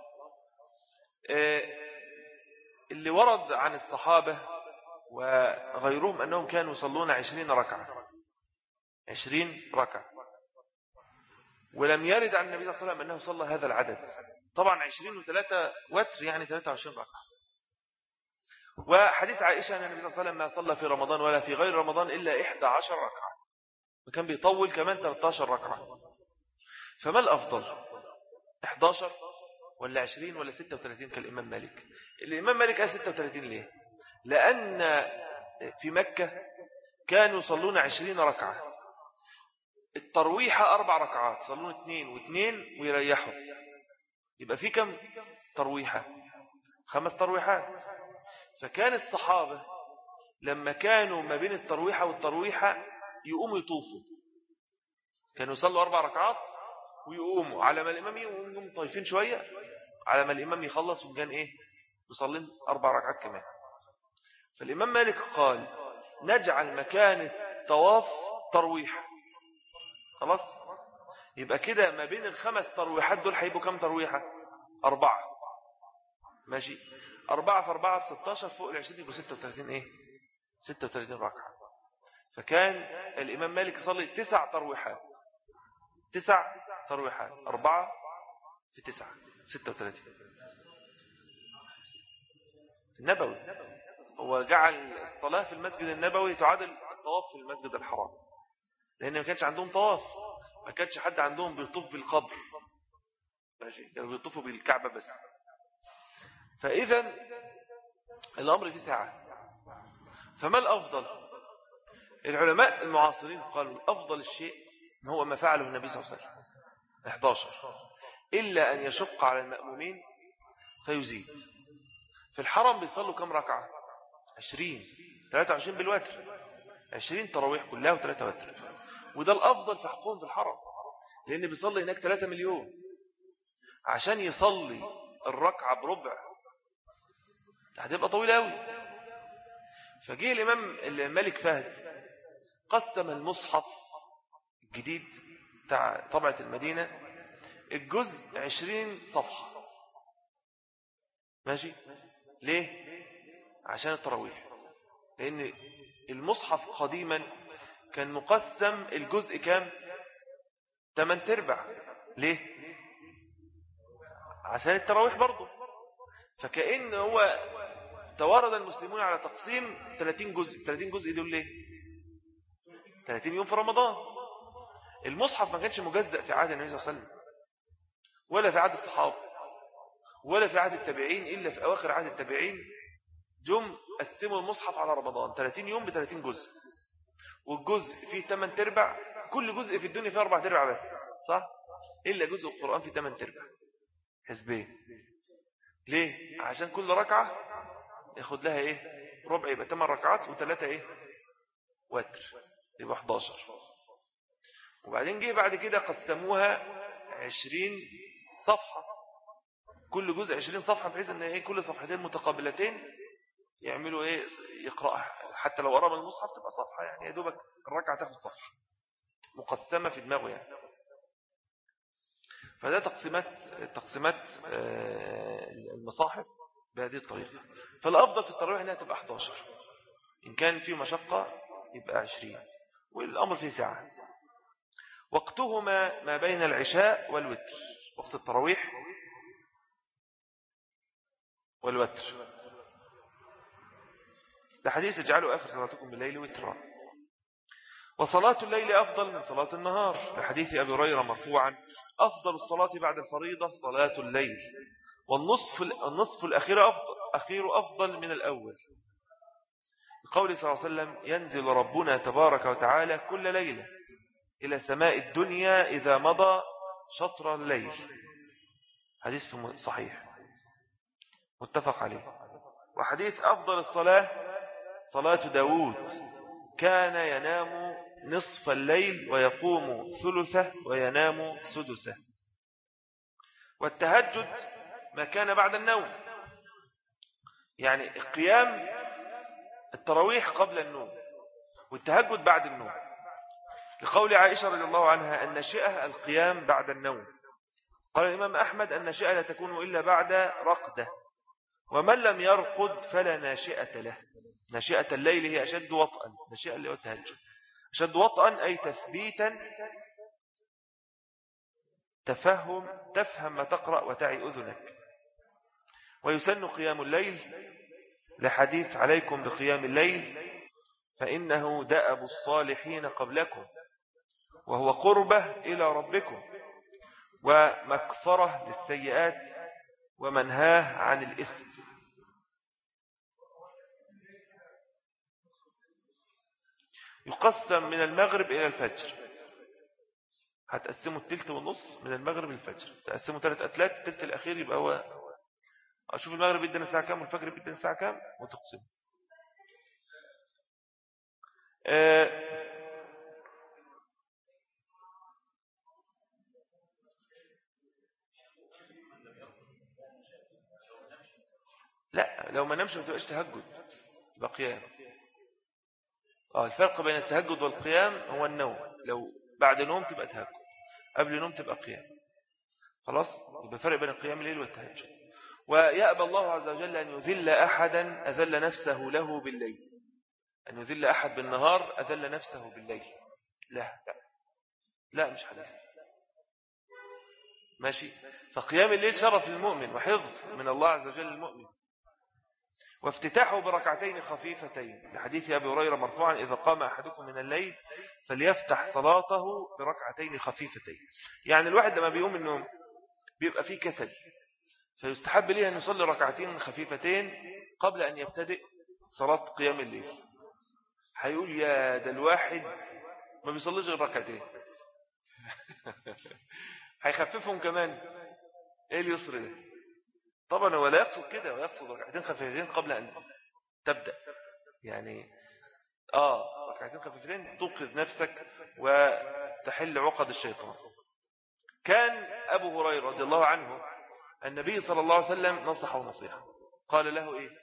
اللي ورد عن الصحابة وغيرهم أنهم كانوا يصلون عشرين ركعة عشرين ركعة، ولم يرد عن النبي صلى الله عليه وسلم أنه صلى هذا العدد. طبعا عشرين وثلاثة وتر يعني ثلاثة وعشرين ركعة. وحديث عائشة أن النبي صلى الله عليه وسلم ما صلى في رمضان ولا في غير رمضان إلا إحدى عشر ركعة، وكان بيطول كمان ثلاثة عشر ركعة. فما الأفضل، إحدى عشر ولا عشرين ولا ستة وثلاثين كالإمام مالك؟ الإمام مالك قال ستة وثلاثين ليه؟ لأن في مكة كانوا يصلون عشرين ركعة، الترويحة أربع ركعات، صلون اثنين واثنين ويريحوا، يبقى في كم ترويحة؟ خمس ترويحات. فكان الصحابة لما كانوا ما بين الترويحة والترويحة يقوموا يطوفوا، كانوا يصلوا أربع ركعات ويقوموا على ما الإمام يقوم طايفين شوية، على ما الإمام يخلص وكان إيه يصلين أربع ركعات كمان. فالإمام مالك قال نجعل مكان الطواف ترويحة. خلاص، يبقى كده ما بين الخمس ترويحات دول هيبقوا كم ترويحة؟ أربعة. ماشي، أربعة في أربعة في ستاشر فوق العشرين يبقوا ستة وثلاثين إيه؟ ستة وثلاثين ركعة. فكان الإمام مالك يصلي تسع ترويحات، تسع ترويحات، أربعة في تسعة ستة وثلاثين. النبوي هو جعل الصلاة في المسجد النبوي تعادل الطواف في المسجد الحرام، لأن ما كانش عندهم طواف، ما كانش حد عندهم بيطوف بالقبر، ماشي، كانوا بيطوفوا بالكعبة بس. فإذا الأمر فيه ساعة. فما الأفضل؟ العلماء المعاصرين قالوا أفضل الشيء هو ما فعله النبي صلى الله عليه وسلم إحدى عشر، إلا أن يشق على المأمومين فيزيد. في الحرم بيصلوا كم ركعة؟ عشرين، ثلاثة وعشرين بالوتر، عشرين تراويح كلها وثلاثة وتر، وده الأفضل في حقهم في الحرم، لأن بيصلي هناك ثلاثة مليون. عشان يصلي الركعة بربع هتبقى طويلة أوي. فجيه الإمام الملك فهد قسم المصحف الجديد بتاع طبعة المدينة الجزء عشرين صفحة. ماشي، ليه؟ عشان التراويح، لأن المصحف قديما كان مقسم الجزء كام؟ ثمانية تربع. ليه؟ عشان التراويح برضه. فكأن هو توارد المسلمون على تقسيم ثلاثين جزء. ثلاثين جزء دول ليه؟ ثلاثين يوم في رمضان. المصحف ما كانش مجزأ في عهد النبي صلى الله عليه وسلم، ولا في عهد الصحابة، ولا في عهد التابعين، إلا في أواخر عهد التابعين جم قسموا المصحف على رمضان ثلاثين يوم ب ثلاثين جزء، والجزء فيه ثمانية تربع. كل جزء في الدنيا فيه أربعة تربع بس، صح؟ إلا جزء القرآن فيه ثمانية تربع حسبين. ليه؟ عشان كل ركعة ياخد لها إيه؟ ربع، يبقى ثمان ركعات وثلاثة إيه؟ وتر، يبقى إحدى عشر. وبعدين جه بعد كده قسموها عشرين صفحة، كل جزء عشرين صفحة، بحيث ان ايه كل صفحتين متقابلتين يعملوا ايه يقرأها، حتى لو قرأ من المصحف تبقى صفحة، يعني يا دوبك الركعة تاخد صفحة مقسمة في دماغه يعني. فده تقسيمات تقسيمات المصاحف بهذه الطريقة. فالأفضل في التراويح انها تبقى إحدى عشر، إن كان فيه مشقة يبقى عشرين، والأمر فيه ساعة. وقتهما ما بين العشاء والوتر، وقت التراويح والوتر. ده حديث اجعلوا آخر صلاتكم بالليل وترا. وصلاة الليل أفضل من صلاة النهار، لحديث أبي هريرة مرفوعا أفضل الصلاة بعد الفريضة صلاة الليل، والنصف النصف الأخير أفضل, أخير أفضل من الأول، بقول صلى الله عليه وسلم ينزل ربنا تبارك وتعالى كل ليلة إلى سماء الدنيا إذا مضى شطر الليل. حديث صحيح متفق عليه. وحديث أفضل الصلاة صلاة داود، كان ينام نصف الليل ويقوم ثلثه وينام سدسه. والتهجد ما كان بعد النوم، يعني قيام التراويح قبل النوم، والتهجد بعد النوم، لقول عائشة رضي الله عنها النشئة القيام بعد النوم. قال الإمام أحمد النشئة لا تكون إلا بعد رقدة، ومن لم يرقد فلا ناشئة له. ناشئة الليل هي أشد وطئا، ناشئة اللي هو التهجد أشد وطئا أي تثبيتا، تفهم تفهم ما تقرأ وتعي أذنك. ويسن قيام الليل لحديث عليكم بقيام الليل فإنه دأب الصالحين قبلكم، وهو قربة إلى ربكم ومكفرة للسيئات ومنهاه عن الإثم. يقسم من المغرب إلى الفجر، هتقسموا التلت والنص من المغرب للفجر، تقسموا ثلاث أتلات، التلت الأخير يبقى هو أشوف المغرب يدينا الساعة كام والفجر يدينا الساعة كام وتقسم. آه لا، لو ما نمش ما تبقاش تهجد، يبقى قيام. اه الفرق بين التهجد والقيام هو النوم، لو بعد نوم تبقى تهجد، قبل نوم تبقى قيام. خلاص، يبقى فرق بين القيام الليل والتهجد. ويأبى الله عز وجل أن يذل أحدا أذل نفسه له بالليل، أن يذل أحد بالنهار أذل نفسه بالليل. لا لا, لا مش حديث. ماشي. فقيام الليل شرف للمؤمن وحفظ من الله عز وجل المؤمن. وافتتاحه بركعتين خفيفتين لحديث أبي هريرة مرفوعا: إذا قام أحدكم من الليل فليفتح صلاته بركعتين خفيفتين. يعني الواحد لما بيقوم النوم بيبقى فيه كسل، فيستحب ليه أن يصلي ركعتين خفيفتين قبل أن يبتدئ صلاة قيام الليل. هيقول يا ده الواحد ما بيصليش غير ركعتين هيخففهم كمان، ايه اليسر ده؟ طبعا هو لا يقصد كده، ويقصد ركعتين خفيفتين قبل أن تبدأ. يعني آه ركعتين خفيفتين توقظ نفسك وتحل عقد الشيطان. كان أبو هريرة رضي الله عنه النبي صلى الله عليه وسلم نصحه نصيحة، قال له إيه؟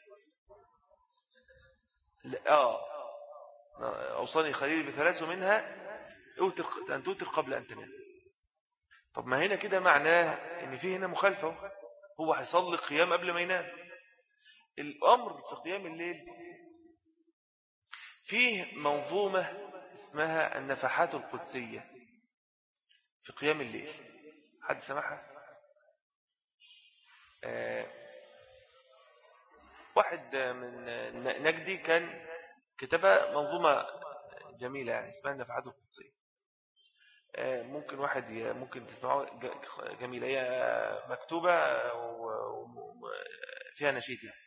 آه أوصاني خليلي بثلاث منها أن توتر قبل أن تنام. طب ما هنا كده معناه إن فيه هنا مخالفة، هو هيصلي قيام قبل ما ينام. الأمر في قيام الليل فيه منظومة اسمها النفحات القدسية في قيام الليل. حد سمعها؟ آه واحد من نجدي كان كتبها منظومة جميلة يعني اسمها النفحات القدسية. آه ممكن واحد ممكن تسمعه، جميلة، هي مكتوبة وفيها نشيد يعني.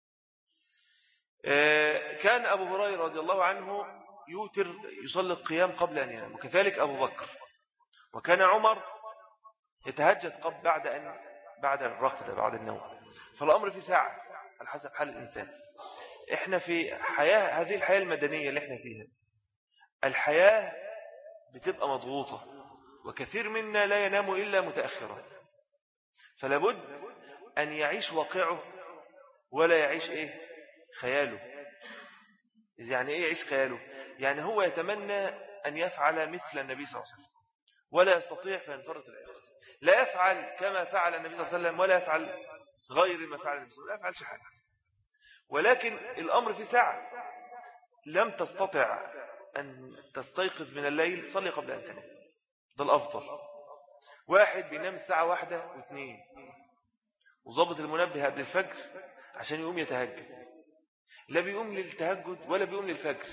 كان أبو هريرة رضي الله عنه يوتر يصلي القيام قبل أن ينام، وكذلك أبو بكر. وكان عمر يتهجد قبل بعد أن بعد الرقد بعد النوم. فالأمر في ساعة على حسب حال الإنسان. إحنا في حياة هذه الحياة المدنية اللي إحنا فيها، الحياة بتبقى مضغوطة، وكثير منا لا ينام إلا متأخرا، فلابد أن يعيش واقعه ولا يعيش إيه خياله. يعني إيه يعيش خياله؟ يعني هو يتمنى أن يفعل مثل النبي صلى الله عليه وسلم ولا يستطيع فينفرط العقد. لا يفعل كما فعل النبي صلى الله عليه وسلم ولا يفعل غير ما فعل النبي صلى الله عليه وسلم، لا يفعل حاجة. ولكن الأمر في ساعة لم تستطع أن تستيقظ من الليل، صلي قبل أن تنام، ده الأفضل. واحد بينام الساعة واحدة واثنين وضبط المنبه قبل الفجر عشان يقوم يتهجد، لا بيقوم للتهجد ولا بيقوم للفجر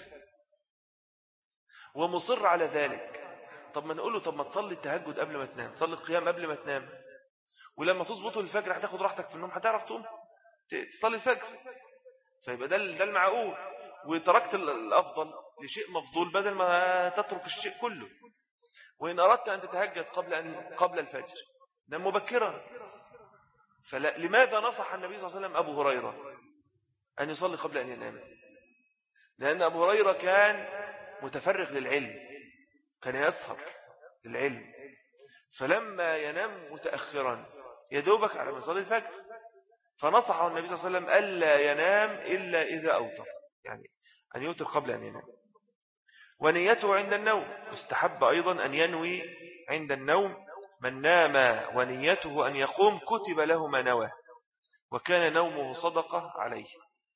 ومصر على ذلك. طب ما نقوله طب ما تصلي التهجد قبل ما تنام، تصلي القيام قبل ما تنام، ولما تظبطه الفجر هتاخد راحتك في النوم، هتعرف تقوم تصلي الفجر. فيبقى ده ده المعقول، وتركت الأفضل لشيء مفضول بدل ما تترك الشيء كله. وإن أردت أن تتهجد قبل أن قبل الفجر نام مبكرا. فلماذا نصح النبي صلى الله عليه وسلم أبو هريرة أن يصلي قبل أن ينام؟ لأن أبو هريرة كان متفرغ للعلم، كان يسهر للعلم، فلما ينام متأخرا يدوبك على مصلي الفجر، فنصحه النبي صلى الله عليه وسلم ألا ينام إلا إذا أوتر، يعني أن يوتر قبل أن ينام. ونيته عند النوم، استحب أيضا أن ينوي عند النوم. من نام ونيته أن يقوم كتب له ما نوى، وكان نومه صدقة عليه.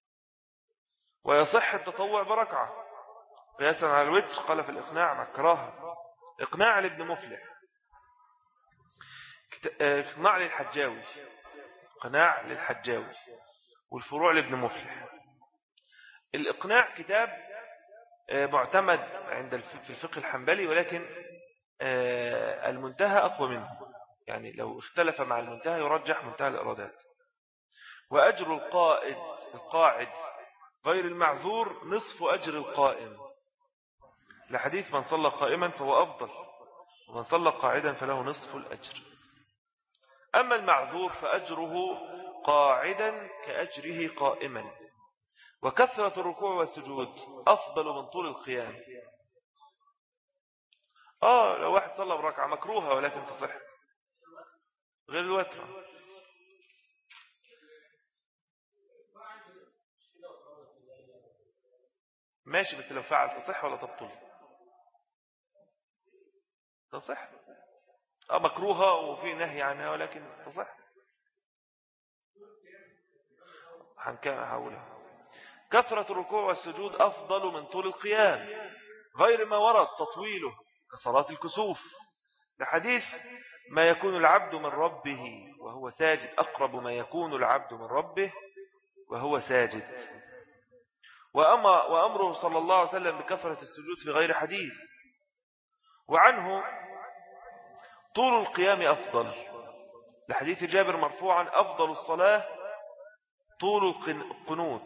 ويصح التطوع بركعة قياسا على الوتر. قال في الإقناع مكراها، إقناع لابن مفلح، إقناع للحجاوي، إقناع للحجاوي، والفروع لابن مفلح. الإقناع كتاب معتمد عند في الفقه الحنبلي، ولكن المنتهى أقوى منه، يعني لو اختلف مع المنتهى يرجح منتهى الإرادات. وأجر القائد القاعد غير المعذور نصف أجر القائم، لحديث من صلى قائما فهو أفضل، ومن صلى قاعدا فله نصف الأجر. أما المعذور فأجره قاعدا كأجره قائما، وكثرة الركوع والسجود أفضل من طول القيام. آه لو واحد صلى بركعة مكروهة ولكن تصح غير الوتر. ماشي، بس لو فعل تصح ولا تبطل؟ تصح. آه مكروهة وفي نهي عنها ولكن تصح. هنكمل هقولها. كثرة الركوع والسجود أفضل من طول القيام غير ما ورد تطويله كصلاة الكسوف، لحديث ما يكون العبد من ربه وهو ساجد أقرب ما يكون العبد من ربه وهو ساجد. وأمره صلى الله عليه وسلم بكثرة السجود في غير حديث. وعنه طول القيام أفضل، لحديث جابر مرفوعا أفضل الصلاة طول القنوت،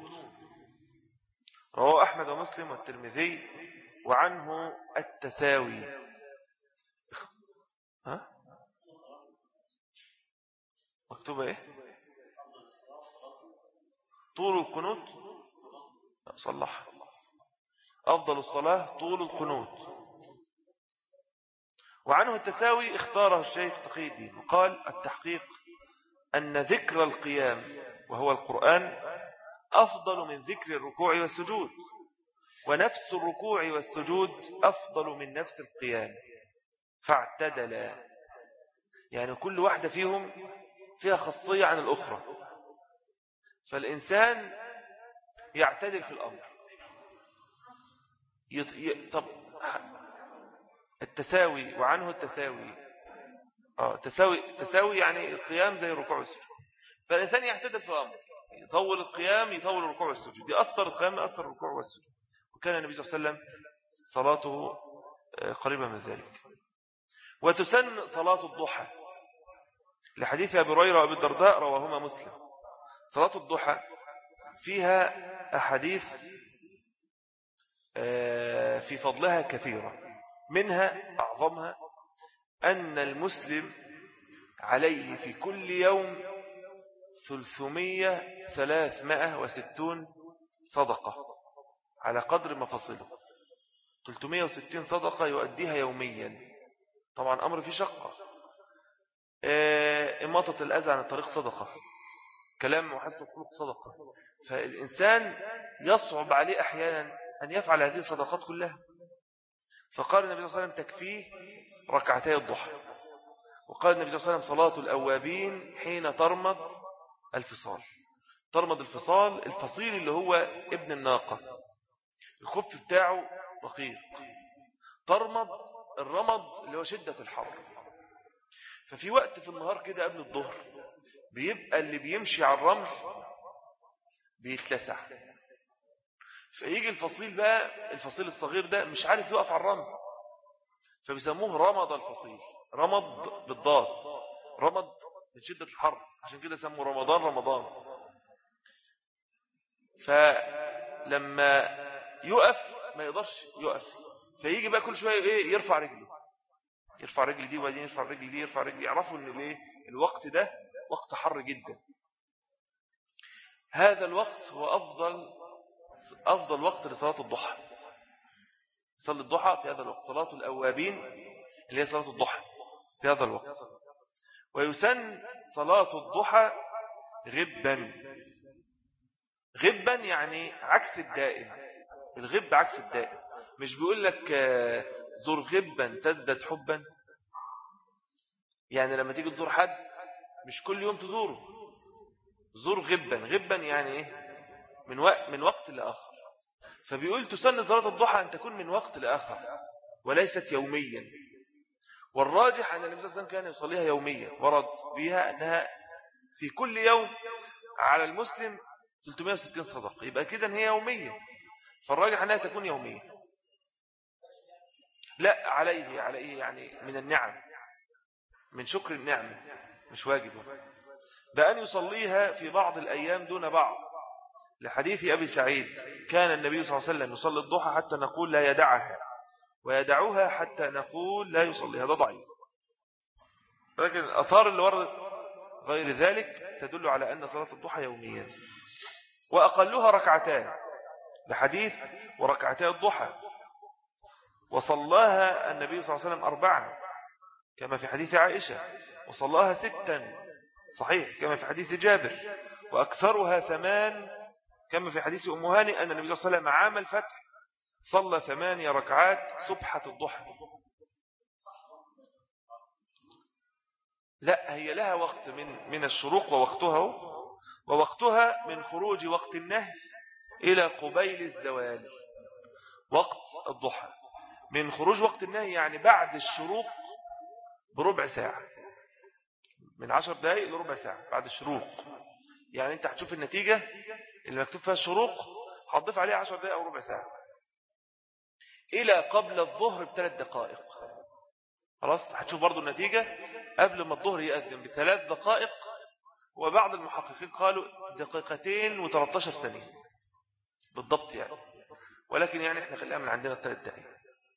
رواه أحمد ومسلم والترمذي. وعنه التساوي. ها مكتوبة إيه؟ طول القنوت صلح. أفضل الصلاة طول القنوت. وعنه التساوي اختاره الشيخ تقي الدين وقال التحقيق أن ذكر القيام وهو القرآن أفضل من ذكر الركوع والسجود، ونفس الركوع والسجود أفضل من نفس القيام، فاعتدلا. يعني كل واحدة فيهم فيها خاصية عن الأخرى، فالإنسان يعتدل في الأمر. يط... ي... طب التساوي، وعنه التساوي آه تساوي تساوي يعني القيام زي الركوع والسجود، فالإنسان يعتدل في الأمر، يطول القيام يطول الركوع والسجود، يأثر القيام يأثر الركوع والسجود. وكان النبي صلى الله عليه وسلم صلاته قريبة من ذلك. وتسن صلاة الضحى، لحديث أبي هريرة وأبي الدرداء رواهما مسلم. صلاة الضحى فيها أحاديث في فضلها كثيرة، منها أعظمها أن المسلم عليه في كل يوم ثلاثمائة ثلاثمائة وستون صدقة على قدر مفاصله، ثلاثمائة وستين صدقة يؤديها يوميا. طبعا أمر في شقة. إماطة الأذى عن الطريق صدقة، كلام وحسن الخلق صدقة. فالإنسان يصعب عليه أحيانا أن يفعل هذه الصدقات كلها، فقال النبي صلى الله عليه وسلم تكفيه ركعتي الضحى. وقال النبي صلى الله عليه وسلم صلاة الأوابين حين ترمض الفصال. ترمض الفصال، الفصيل اللي هو ابن الناقة، الخف بتاعه رقيق. ترمض الرمض اللي هو شدة الحر. ففي وقت في النهار كده قبل الظهر بيبقى اللي بيمشي على الرمل بيتلسع، فيجي الفصيل بقى، الفصيل الصغير ده مش عارف يقف على الرمل، فبيسموه رمض الفصيل. رمض بالضاد، رمض من شدة الحر، عشان كده سموه رمضان رمضان. فلما يقف ما يقدرش يقف، فيجي بقى كل شوية ايه يرفع رجله، يرفع رجل دي وبعدين يرفع رجل دي يرفع رجل. يعرفوا ان الايه الوقت ده وقت حر جدا. هذا الوقت هو افضل افضل وقت لصلاة الضحى. صلاة الضحى في هذا الوقت، صلاة الأوابين اللي هي صلاة الضحى في هذا الوقت. ويسن صلاة الضحى غبا. غبا يعني عكس الدائم. الغب عكس الدائم. مش بيقول لك زور غبا تزدد حبا، يعني لما تيجي تزور حد مش كل يوم تزوره، زور غبا. غبا يعني ايه؟ من وقت من وقت لآخر. فبيقول تسن صلاة الضحى أن تكون من وقت لآخر وليست يوميا. والراجح أن النبي صلى الله عليه وسلم كان يصليها يوميا، ورد بها أنها في كل يوم على المسلم ثلاثمائة وستين صدقة، يبقى كده هي يومية. فالراجح أنها تكون يومية. لا عليه عليه يعني من النعم، من شكر النعمة، مش واجب بأن يصليها في بعض الأيام دون بعض، لحديث أبي سعيد كان النبي صلى الله عليه وسلم يصلي الضحى حتى نقول لا يدعها، ويدعوها حتى نقول لا يصلي. هذا ضعيف، لكن الأثار اللي وردت غير ذلك تدل على أن صلاة الضحى يوميا. وأقلها ركعتان لحديث وركعتي الضحى، وصلاها النبي صلى الله عليه وسلم أربعا كما في حديث عائشة، وصلاها ستا صحيح كما في حديث جابر، وأكثرها ثمان كما في حديث أم هاني أن النبي صلى الله عليه وسلم عام الفتح صلى ثمانية ركعات سبحة الضحى. لا، هي لها وقت من من الشروق ووقتها، ووقتها من خروج وقت النهي إلى قبيل الزوال. وقت الضحى من خروج وقت النهي يعني بعد الشروق بربع ساعة، من عشر دقائق لربع ساعة بعد الشروق. يعني انت هتشوف النتيجة اللي مكتوب فيها الشروق هتضيف عليها عشر دقائق أو ربع ساعة، إلى قبل الظهر بثلاث دقائق. خلاص هتشوف برضو النتيجة قبل ما الظهر يأذن بثلاث دقائق، وبعض المحققين قالوا دقيقتين وثلاثة عشر ثانية بالضبط يعني، ولكن يعني احنا خليها من عندنا الثلاث دقائق.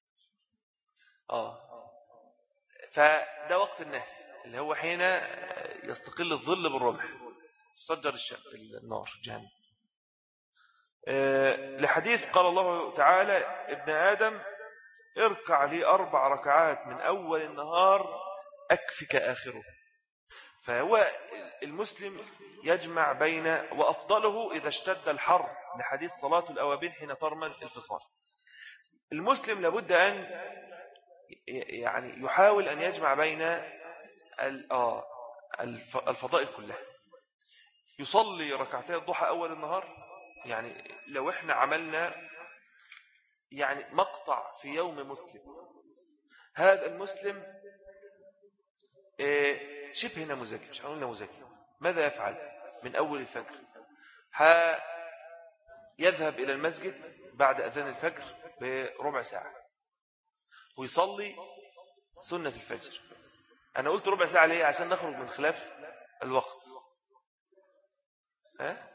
اه فده وقت النهي اللي هو حين يستقل الظل بالرمح تصدر النار جهنم. أه لحديث قال الله تعالى ابن آدم اركع لي أربع ركعات من أول النهار أكفك آخره. فهو المسلم يجمع بين، وأفضله إذا اشتد الحر لحديث صلاة الأوابين حين ترمى الفصال. المسلم لابد أن يعني يحاول أن يجمع بين الفضائل كلها. يصلي ركعتي الضحى أول النهار، يعني لو احنا عملنا يعني مقطع في يوم مسلم، هذا المسلم شبه نموذجي، مش هنقول نموذجي، ماذا يفعل من أول الفجر؟ يذهب إلى المسجد بعد أذان الفجر بربع ساعة ويصلي سنة الفجر. أنا قلت ربع ساعة ليه؟ عشان نخرج من خلاف الوقت. ها؟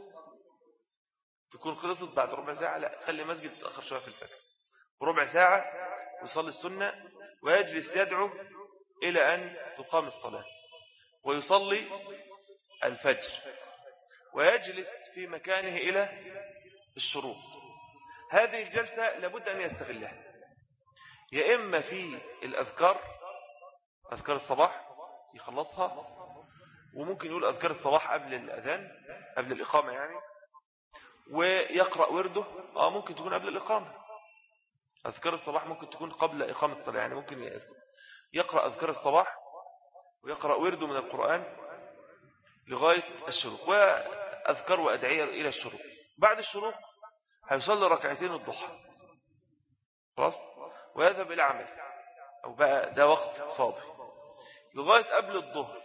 تكون خلصت بعد ربع ساعة؟ لا، خلي المسجد تأخر شوية في الفجر ربع ساعة ويصلي السنة ويجلس يدعو إلى أن تقام الصلاة، ويصلي الفجر ويجلس في مكانه إلى الشروق. هذه الجلسة لابد أن يستغلها، يا إما في الأذكار، أذكار الصباح يخلصها، وممكن يقول أذكار الصباح قبل الأذان قبل الإقامة يعني، ويقرأ ورده. آه ممكن تكون قبل الإقامة، أذكار الصباح ممكن تكون قبل إقامة الصلاة، يعني ممكن يقرأ أذكار الصباح ويقرأ ورده من القرآن لغاية الشروق، وأذكار وأدعية إلى الشروق. بعد الشروق هيصلي ركعتين الضحى خلاص، ويذهب إلى عمل، أو بقى ده وقت فاضي لغاية قبل الظهر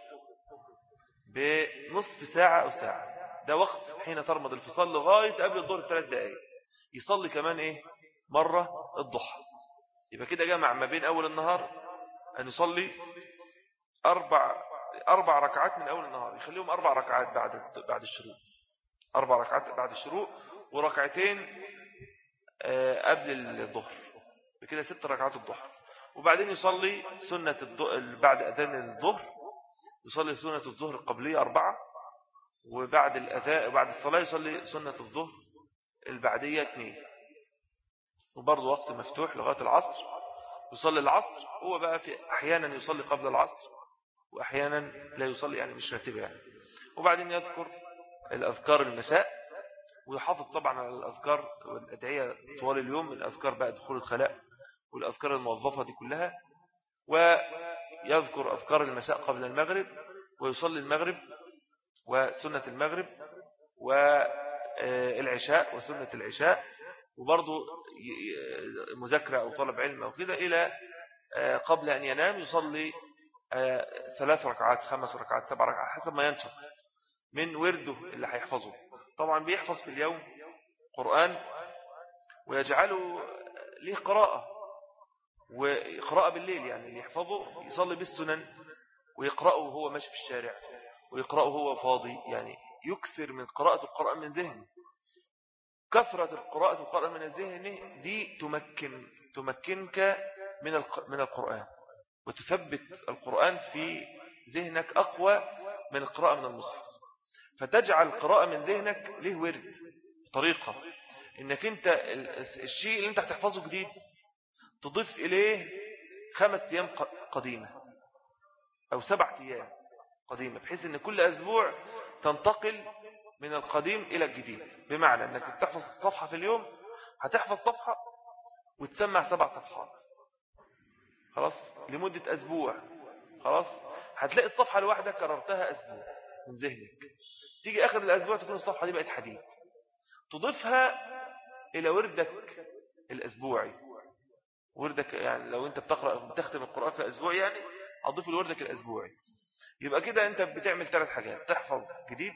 بنصف ساعة أو ساعة، ده وقت حين ترمض الفصال لغاية قبل الظهر بثلاث دقائق. يصلي كمان إيه مرة الضحى، يبقى كده جمع ما بين أول النهار أن يصلي أربع أربع ركعات من أول النهار، يخليهم أربع ركعات بعد بعد الشروق، أربع ركعات بعد الشروق وركعتين قبل الظهر، بكده ست ركعات الظهر. وبعدين يصلي سنة بعد أذان الظهر، يصلي سنة الظهر القبلية أربعة، وبعد الأذان بعد الصلاة يصلي سنة الظهر البعدية اثنين، وبرضه وقت مفتوح لغاية العصر. يصلي العصر، هو بقى في أحيانا يصلي قبل العصر وأحيانا لا يصلي، يعني مش راتبة يعني. وبعدين يذكر الأذكار المساء، ويحافظ طبعا على الأذكار والأدعية طوال اليوم، من أذكار بقى دخول الخلاء والأذكار الموظفة دي كلها. ويذكر أذكار المساء قبل المغرب، ويصلي المغرب وسنة المغرب والعشاء وسنة العشاء، وبرضو مذاكرة أو طلب علم أو كده، إلى قبل أن ينام يصلي ثلاث ركعات خمس ركعات سبع ركعات حسب ما ينشط من ورده اللي هيحفظه. طبعا بيحفظ في اليوم قرآن ويجعله له قراءة، وقراءة بالليل، يعني اللي يحفظه يصلي بالسنن ويقرأه وهو ماشي في الشارع، ويقرأه وهو فاضي، يعني يكثر من قراءة القرآن من ذهنه. كثرة القراءة القرآن من الذهن دي تمكن تمكنك من من القرآن، وتثبت القرآن في ذهنك أقوى من القراءة من المصحف. فتجعل القراءة من ذهنك له ورد طريقة انك انت الشيء اللي انت هتحفظه جديد تضيف اليه خمس ايام قديمة او سبع ايام قديمة، بحيث ان كل اسبوع تنتقل من القديم الى الجديد. بمعنى انك تحفظ صفحة في اليوم، هتحفظ صفحة وتسمع سبع صفحات خلاص لمدة اسبوع. خلاص هتلاقي الصفحة الواحدة كررتها اسبوع من ذهنك، تيجي اخر الاسبوع تكون الصفحة دي بقت حديث، تضيفها الى وردك الاسبوعي. وردك يعني لو انت بتقرأ بتختم القرآن في اسبوع، يعني هتضيف لوردك الاسبوعي. يبقى كده انت بتعمل ثلاث حاجات: تحفظ جديد،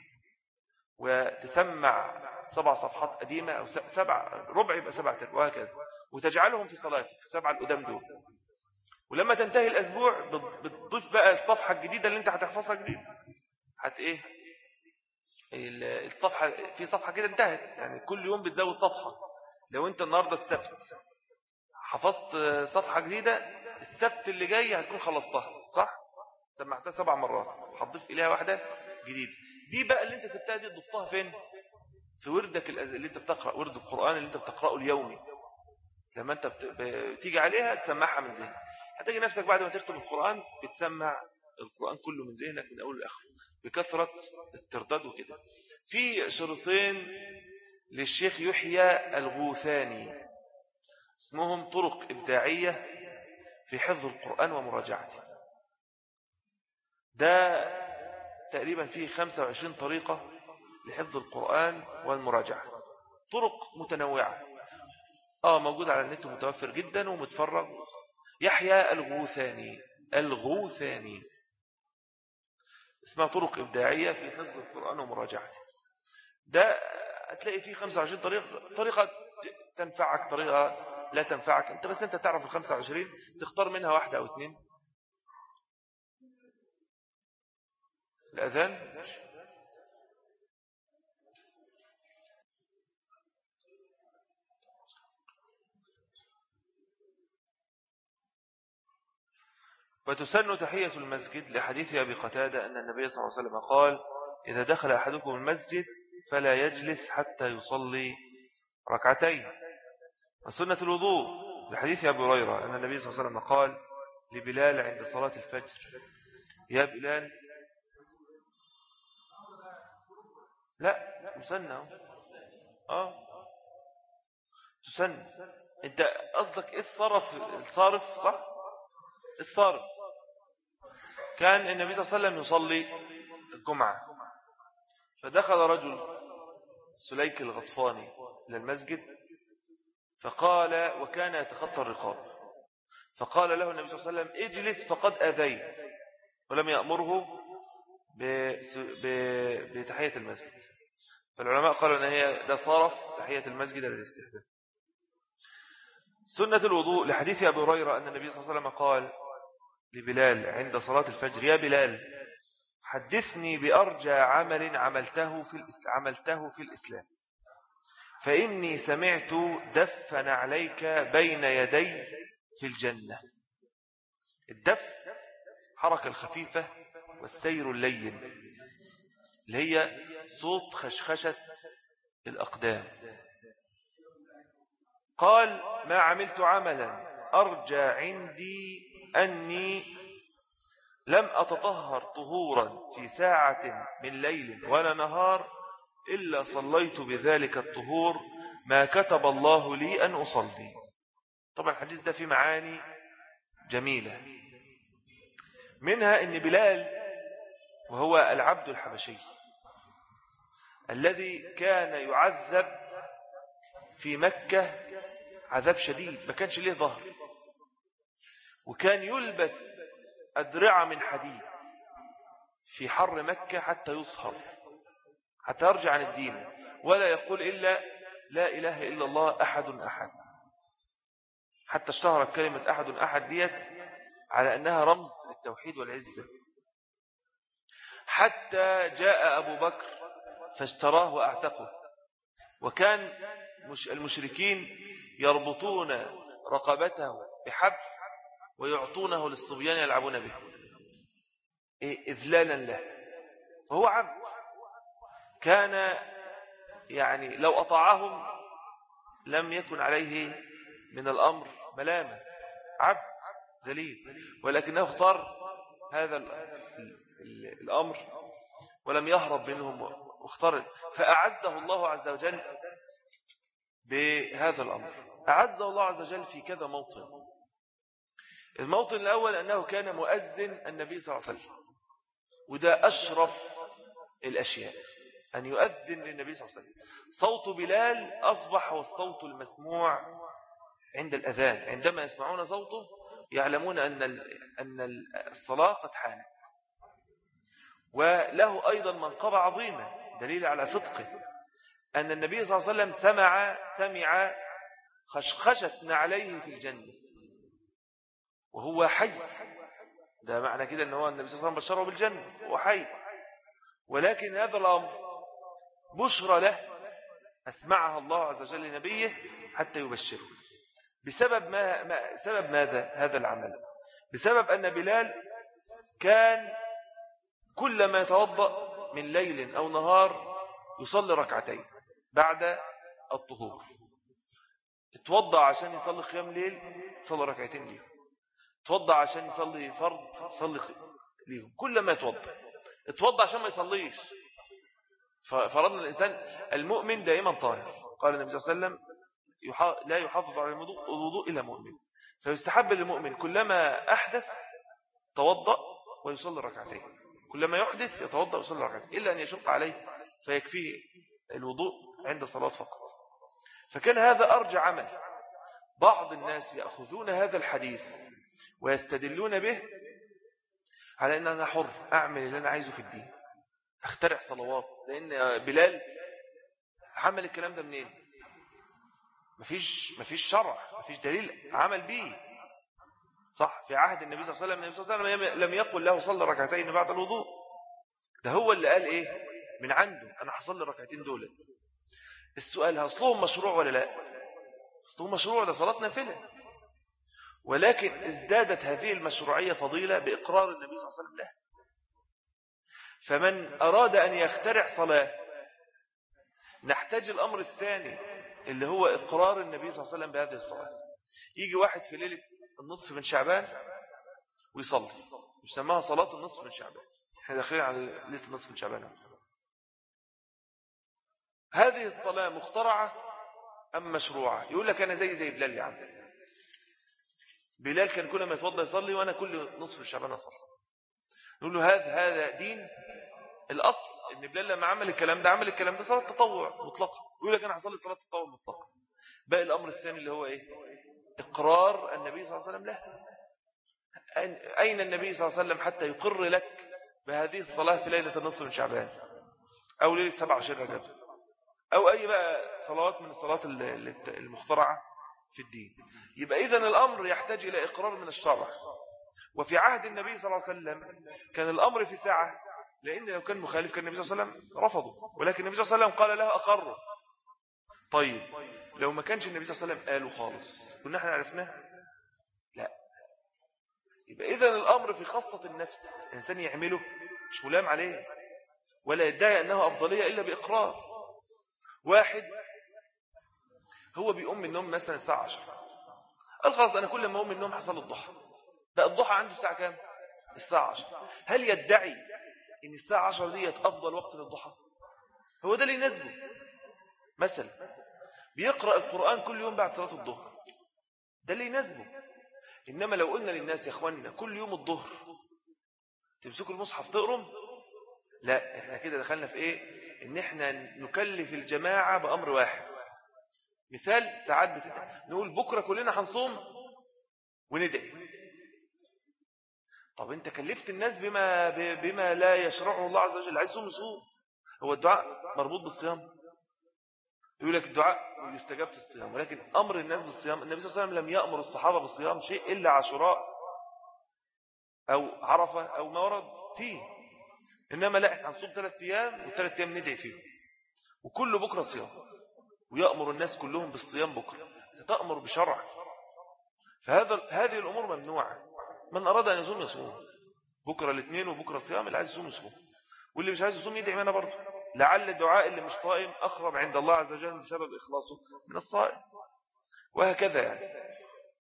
وتسمع سبع صفحات قديمة أو سبع ربع يبقى سبع تربع وهكذا، وتجعلهم في صلاتك السبعة القدام دول. ولما تنتهي الأسبوع بتضيف بقى الصفحة الجديدة اللي انت هتحفظها جديد. هت ايه الصفحة في صفحة كده انتهت، يعني كل يوم بتزود صفحة. لو انت النهاردة السبت حفظت صفحة جديدة، السبت اللي جاي هتكون خلصتها صح، سمعتها سبع مرات، هتضيف إليها واحدة جديدة. دي بقى اللي انت سبتها دي ضفتها فين؟ في وردك اللي انت بتقرأ، ورد القرآن اللي انت بتقرأه اليومي. لما انت بتيجي عليها تسمعها من ذهنك، هتجي نفسك بعد ما تختم القرآن بتسمع القرآن كله من ذهنك من أول لآخر بكثرة الترداد وكده. في شرطين للشيخ يحيى الغوثاني اسمهم طرق إبداعية في حفظ القرآن ومراجعته. ده تقريبا فيه خمسة وعشرين طريقة لحفظ القرآن والمراجعة، طرق متنوعة. آه موجود على النت متوفر جدا ومتفرغ. يحيى الغوثاني الغوثاني اسمها طرق إبداعية في حفظ القرآن ومراجعته. ده هتلاقي فيه خمسة وعشرين طريقة، طريقة تنفعك طريقة لا تنفعك انت، بس انت تعرف ال خمسة وعشرين تختار منها واحدة او اثنين. الأذان وتسن تحية المسجد لحديث أبي قتادة أن النبي صلى الله عليه وسلم قال: إذا دخل أحدكم المسجد فلا يجلس حتى يصلي ركعتين. وسنة الوضوء لحديث أبي هريرة أن النبي صلى الله عليه وسلم قال لبلال عند صلاة الفجر: يا بلال. لا مسنة آه تسن. انت قصدك ايه الصرف الصارف صح؟ الصارف كان النبي صلى الله عليه وسلم يصلي الجمعة، فدخل رجل سليك الغطفاني إلى المسجد فقال، وكان يتخطى الرقاب، فقال له النبي صلى الله عليه وسلم: اجلس فقد أذيت، ولم يأمره بتحية المسجد. فالعلماء قالوا أن هي ده صرف تحية المسجد للاستحباب. سنة الوضوء لحديث أبي هريرة أن النبي صلى الله عليه وسلم قال لبلال عند صلاة الفجر: يا بلال حدثني بأرجى عمل عملته في عملته في الإسلام، فإني سمعت دفا عليك بين يدي في الجنة. الدف حركة الخفيفة والسير اللين، اللي هي صوت خشخشة الأقدام. قال: ما عملت عملا أرجى عندي أني لم أتطهر طهورا في ساعة من ليل ولا نهار إلا صليت بذلك الطهور ما كتب الله لي أن أصلي. طبعا الحديث ده فيه معاني جميلة، منها أن بلال وهو العبد الحبشي الذي كان يعذب في مكة عذاب شديد، ما كانش ليه ظهر، وكان يلبس أدرعة من حديد في حر مكة حتى يصهر، حتى يرجع عن الدين ولا يقول إلا لا إله إلا الله أحد أحد. حتى اشتهرت كلمة أحد أحد ديت على أنها رمز التوحيد والعزة. حتى جاء أبو بكر فاشتراه وأعتقه، وكان المشركين يربطون رقبته بحبل ويعطونه للصبيان يلعبون به إذلالا له، وهو عبد. كان يعني لو أطاعهم لم يكن عليه من الأمر ملامة، عبد ذليل، ولكنه اختار هذا الأمر ولم يهرب منهم واختار، فأعزه الله عز وجل بهذا الأمر. أعزه الله عز وجل في كذا موطن. الموطن الأول أنه كان مؤذن النبي صلى الله عليه وسلم، وده أشرف الأشياء أن يؤذن للنبي صلى الله عليه وسلم. صوت بلال أصبح هو الصوت المسموع عند الأذان، عندما يسمعون صوته يعلمون أن أن الصلاة قد حانت. وله أيضا منقبة عظيمة دليل على صدقه، أن النبي صلى الله عليه وسلم سمع سمع خشخشة نعليه في الجنة وهو حي. ده معنى كده أنه هو النبي صلى الله عليه وسلم بشره بالجنة وهو حي، ولكن هذا الأمر بشرى له أسمعها الله عز وجل لنبيه حتى يبشره. بسبب ما, ما سبب ماذا هذا العمل؟ بسبب أن بلال كان كلما يتوضأ من ليل أو نهار يصلي ركعتين بعد الطهور. اتوضأ عشان يصلي قيام ليل، يصلي ركعتين ليهم. اتوضأ عشان يصلي فرض، يصلي ليهم. كلما يتوضأ اتوضأ عشان ما يصليش. فرضنا الإنسان المؤمن دائما طاهر، قال النبي صلى الله عليه وسلم لا يحافظ على الوضوء إلا مؤمن، فيستحب للمؤمن كلما أحدث توضأ ويصلي ركعتين، كلما يحدث يتوضأ ويصلي ركعتين، إلا أن يشق عليه فيكفيه الوضوء عند الصلاة فقط. فكان هذا أرجع عمل. بعض الناس يأخذون هذا الحديث ويستدلون به على أن أنا حر أعمل اللي أنا عايزه في الدين، اخترع صلوات، لأن بلال عمل الكلام ده منين؟ مفيش مفيش شرع، مفيش دليل عمل به. صح، في عهد النبي صلى الله عليه وسلم النبي صلى الله عليه وسلم لم يقل له صلى ركعتين بعد الوضوء، ده هو اللي قال ايه من عنده، انا هصلي الركعتين دولت. السؤال اصلهم مشروع ولا لا؟ اصلهم مشروع، ده صلاة نافلة، ولكن ازدادت هذه المشروعية فضيلة بإقرار النبي صلى الله عليه وسلم له. فمن أراد أن يخترع صلاة نحتاج الأمر الثاني اللي هو إقرار النبي صلى الله عليه وسلم بهذه الصلاة. يجي واحد في ليلة النصف من شعبان ويصلي، يسمىها صلاة النصف من شعبان، احنا داخلين على ليلة النصف من شعبان. هذه الصلاة مخترعة أم مشروعة؟ يقول لك أنا زي زي بلال يا عم. بلال كان كل ما يتوضى يصلي وأنا كل نصف من شعبان أصلي. نقول له هذا هذا دين. الأصل إن بلال لما عمل الكلام ده عمل الكلام ده صلاة تطوع مطلقة، يقول لك أنا هصلي صلاة تطوع مطلقة. باقي الأمر الثاني اللي هو إيه؟ إقرار النبي صلى الله عليه وسلم له. أين النبي صلى الله عليه وسلم حتى يقر لك بهذه الصلاة في ليلة النصف من شعبان أو ليلة سبعة وعشرين رجب أو أي بقى صلوات من الصلاة المخترعة في الدين؟ يبقى إذن الأمر يحتاج إلى إقرار من الشرع. وفي عهد النبي صلى الله عليه وسلم كان الأمر في ساعة، لأن لو كان مخالف كان النبي صلى الله عليه وسلم رفضه، ولكن النبي صلى الله عليه وسلم قال له أقره. طيب لو ما كانش النبي صلى الله عليه وسلم قاله خالص كنا احنا عرفناه؟ لا. يبقى إذن الأمر في خاصة النفس، الإنسان يعمله مش ملام عليه ولا يدعي أنه أفضلية إلا بإقرار. واحد هو بيقوم من النوم مثلا الساعة عشرة، قال خلاص أنا كل ما أقوم من النوم حصل الضحى. ده الضحى عنده الساعة كام؟ الساعة عشرة. هل يدعي إن الساعة عشرة ديت أفضل وقت للضحى؟ هو ده اللي يناسبه. مثلا بيقرأ القرآن كل يوم بعد صلاة الظهر، ده اللي يناسبه. إنما لو قلنا للناس يا أخواننا كل يوم الظهر تمسكوا المصحف تقرم، لا، احنا كده دخلنا في إيه؟ إن احنا نكلف الجماعة بأمر واحد. مثال ساعات بتتعب نقول بكرة كلنا هنصوم وندعي. طب انت كلفت الناس بما بما لا يشرعه الله عز وجل، عايز يصوم يصوم. هو الدعاء مربوط بالصيام؟ يقول لك الدعاء يستجاب في الصيام، ولكن أمر الناس بالصيام النبي صلى الله عليه وسلم لم يأمر الصحابة بالصيام شيء إلا عاشوراء أو عرفة أو ما ورد فيه. إنما لا، احنا هنصوم ثلاث أيام وثلاث أيام ندعي فيه، وكل بكرة صيام، ويأمر الناس كلهم بالصيام بكرة. تأمر بشرع. فهذا هذه الأمور ممنوعة. من أراد أن يصوم يصوم بكرة الاثنين وبكرة صيام، اللي عايز يصوم يصوم، واللي مش عايز يصوم يدعي معنا برضه. لعل دعاء اللي مش صائم أقرب عند الله عز وجل بسبب إخلاصه من الصائم، وهكذا يعني.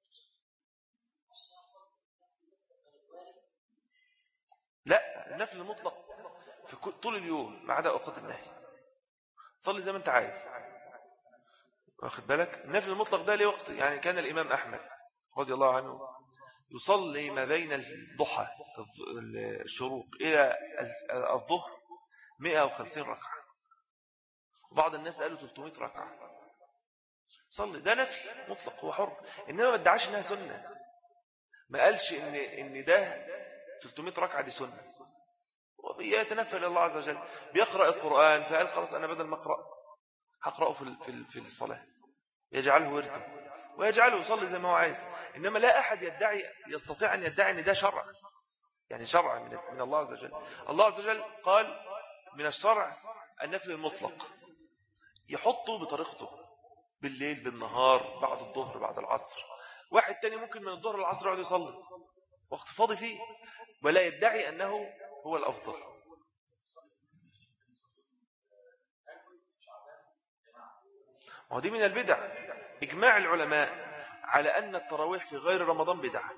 لا، النفل المطلق في طول اليوم ما عدا أوقات النهي، صلي زي ما انت عايز، واخد بالك. النفل المطلق ده ليه وقت، يعني كان الإمام أحمد رضي الله عنه يصلي ما بين الضحى الشروق إلى الظهر مئة وخمسين ركعة، بعض الناس قالوا ثلاثمائة ركعة صلي. ده نفل مطلق، هو حر، إنما ما ادعاش إنها سنة، ما قالش إن, إن ده ثلاثمائة ركعة دي سنة، ويتنفل الله عز وجل، بيقرأ القرآن فقال خلاص أنا بدل ما أقرأ هقرأه في في الصلاة، يجعله ورده ويجعله يصلي زي ما هو عايز. إنما لا أحد يدعي يستطيع أن يدعي أن ده شرع، يعني شرع من الله عز وجل. الله عز وجل قال من الشرع النفل المطلق، يحطه بطريقته بالليل بالنهار بعد الظهر بعد العصر. واحد تاني ممكن من الظهر للعصر يقعد يصلي وقت فاضي فيه، ولا يدعي أنه هو الأفضل. ودي من البدع. إجماع العلماء على أن التراويح في غير رمضان بدعة.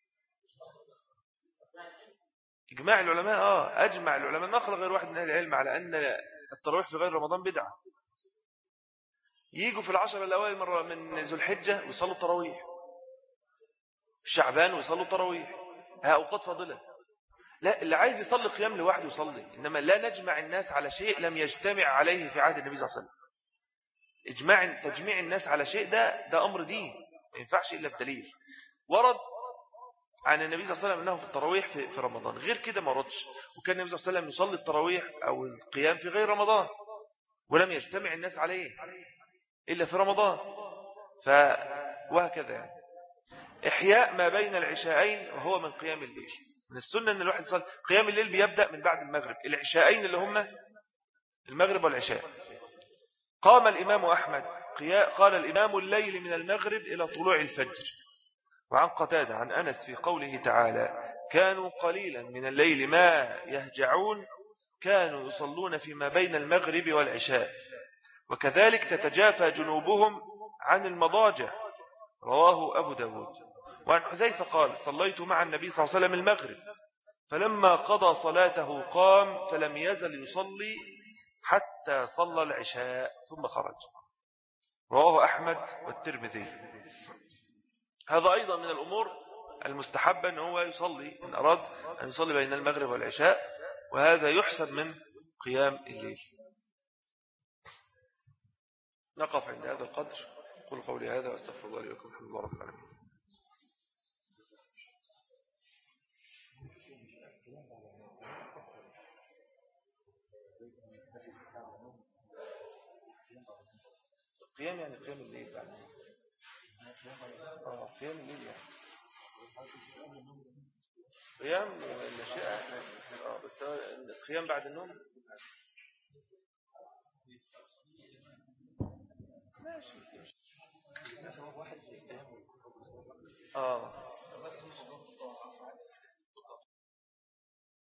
إجماع العلماء آه أجمع العلماء، نقل غير واحد من أهل العلم على أن التراويح في غير رمضان بدعة. ييجوا في العشر الأوائل مرة من ذو الحجة ويصلوا التراويح، في شعبان ويصلوا التراويح، ها أوقات فاضلة. لا، اللي عايز يصلي قيام لوحده يصلي، إنما لا نجمع الناس على شيء لم يجتمع عليه في عهد النبي صلى الله عليه وسلم. إجماع تجميع الناس على شيء ده ده أمر دين، ما ينفعش إلا بدليل ورد عن النبي صلى الله عليه وسلم أنه في التراويح في, في رمضان، غير كده ما ردش. وكان النبي صلى الله عليه وسلم يصلي التراويح أو القيام في غير رمضان، ولم يجتمع الناس عليه إلا في رمضان. ف وهكذا يعني. إحياء ما بين العشاءين وهو من قيام الليل. من السنة أن الواحد يصلي قيام الليل بيبدأ من بعد المغرب، العشاءين اللي هم المغرب والعشاء. قام الإمام أحمد قال الإمام الليل من المغرب إلى طلوع الفجر. وعن قتادة عن أنس في قوله تعالى كانوا قليلا من الليل ما يهجعون، كانوا يصلون فيما بين المغرب والعشاء، وكذلك تتجافى جنوبهم عن المضاجع، رواه أبو داود. وعن حذيفة قال صليت مع النبي صلى الله عليه وسلم المغرب، فلما قضى صلاته قام فلم يزل يصلي حتى صلى العشاء ثم خرج، رواه أحمد والترمذي. هذا أيضا من الأمور المستحبة أن هو يصلي إن أراد أن يصلي بين المغرب والعشاء، وهذا يحسب من قيام الليل. نقف عند هذا القدر. قل قولي هذا واستغفر الله لي ولكم. الحمد لله رب العالمين. قيام يعني قيام الليل بعد اه قيام الليل يعني قيام الأشياء اه بس القيام بعد النوم ماشي. اه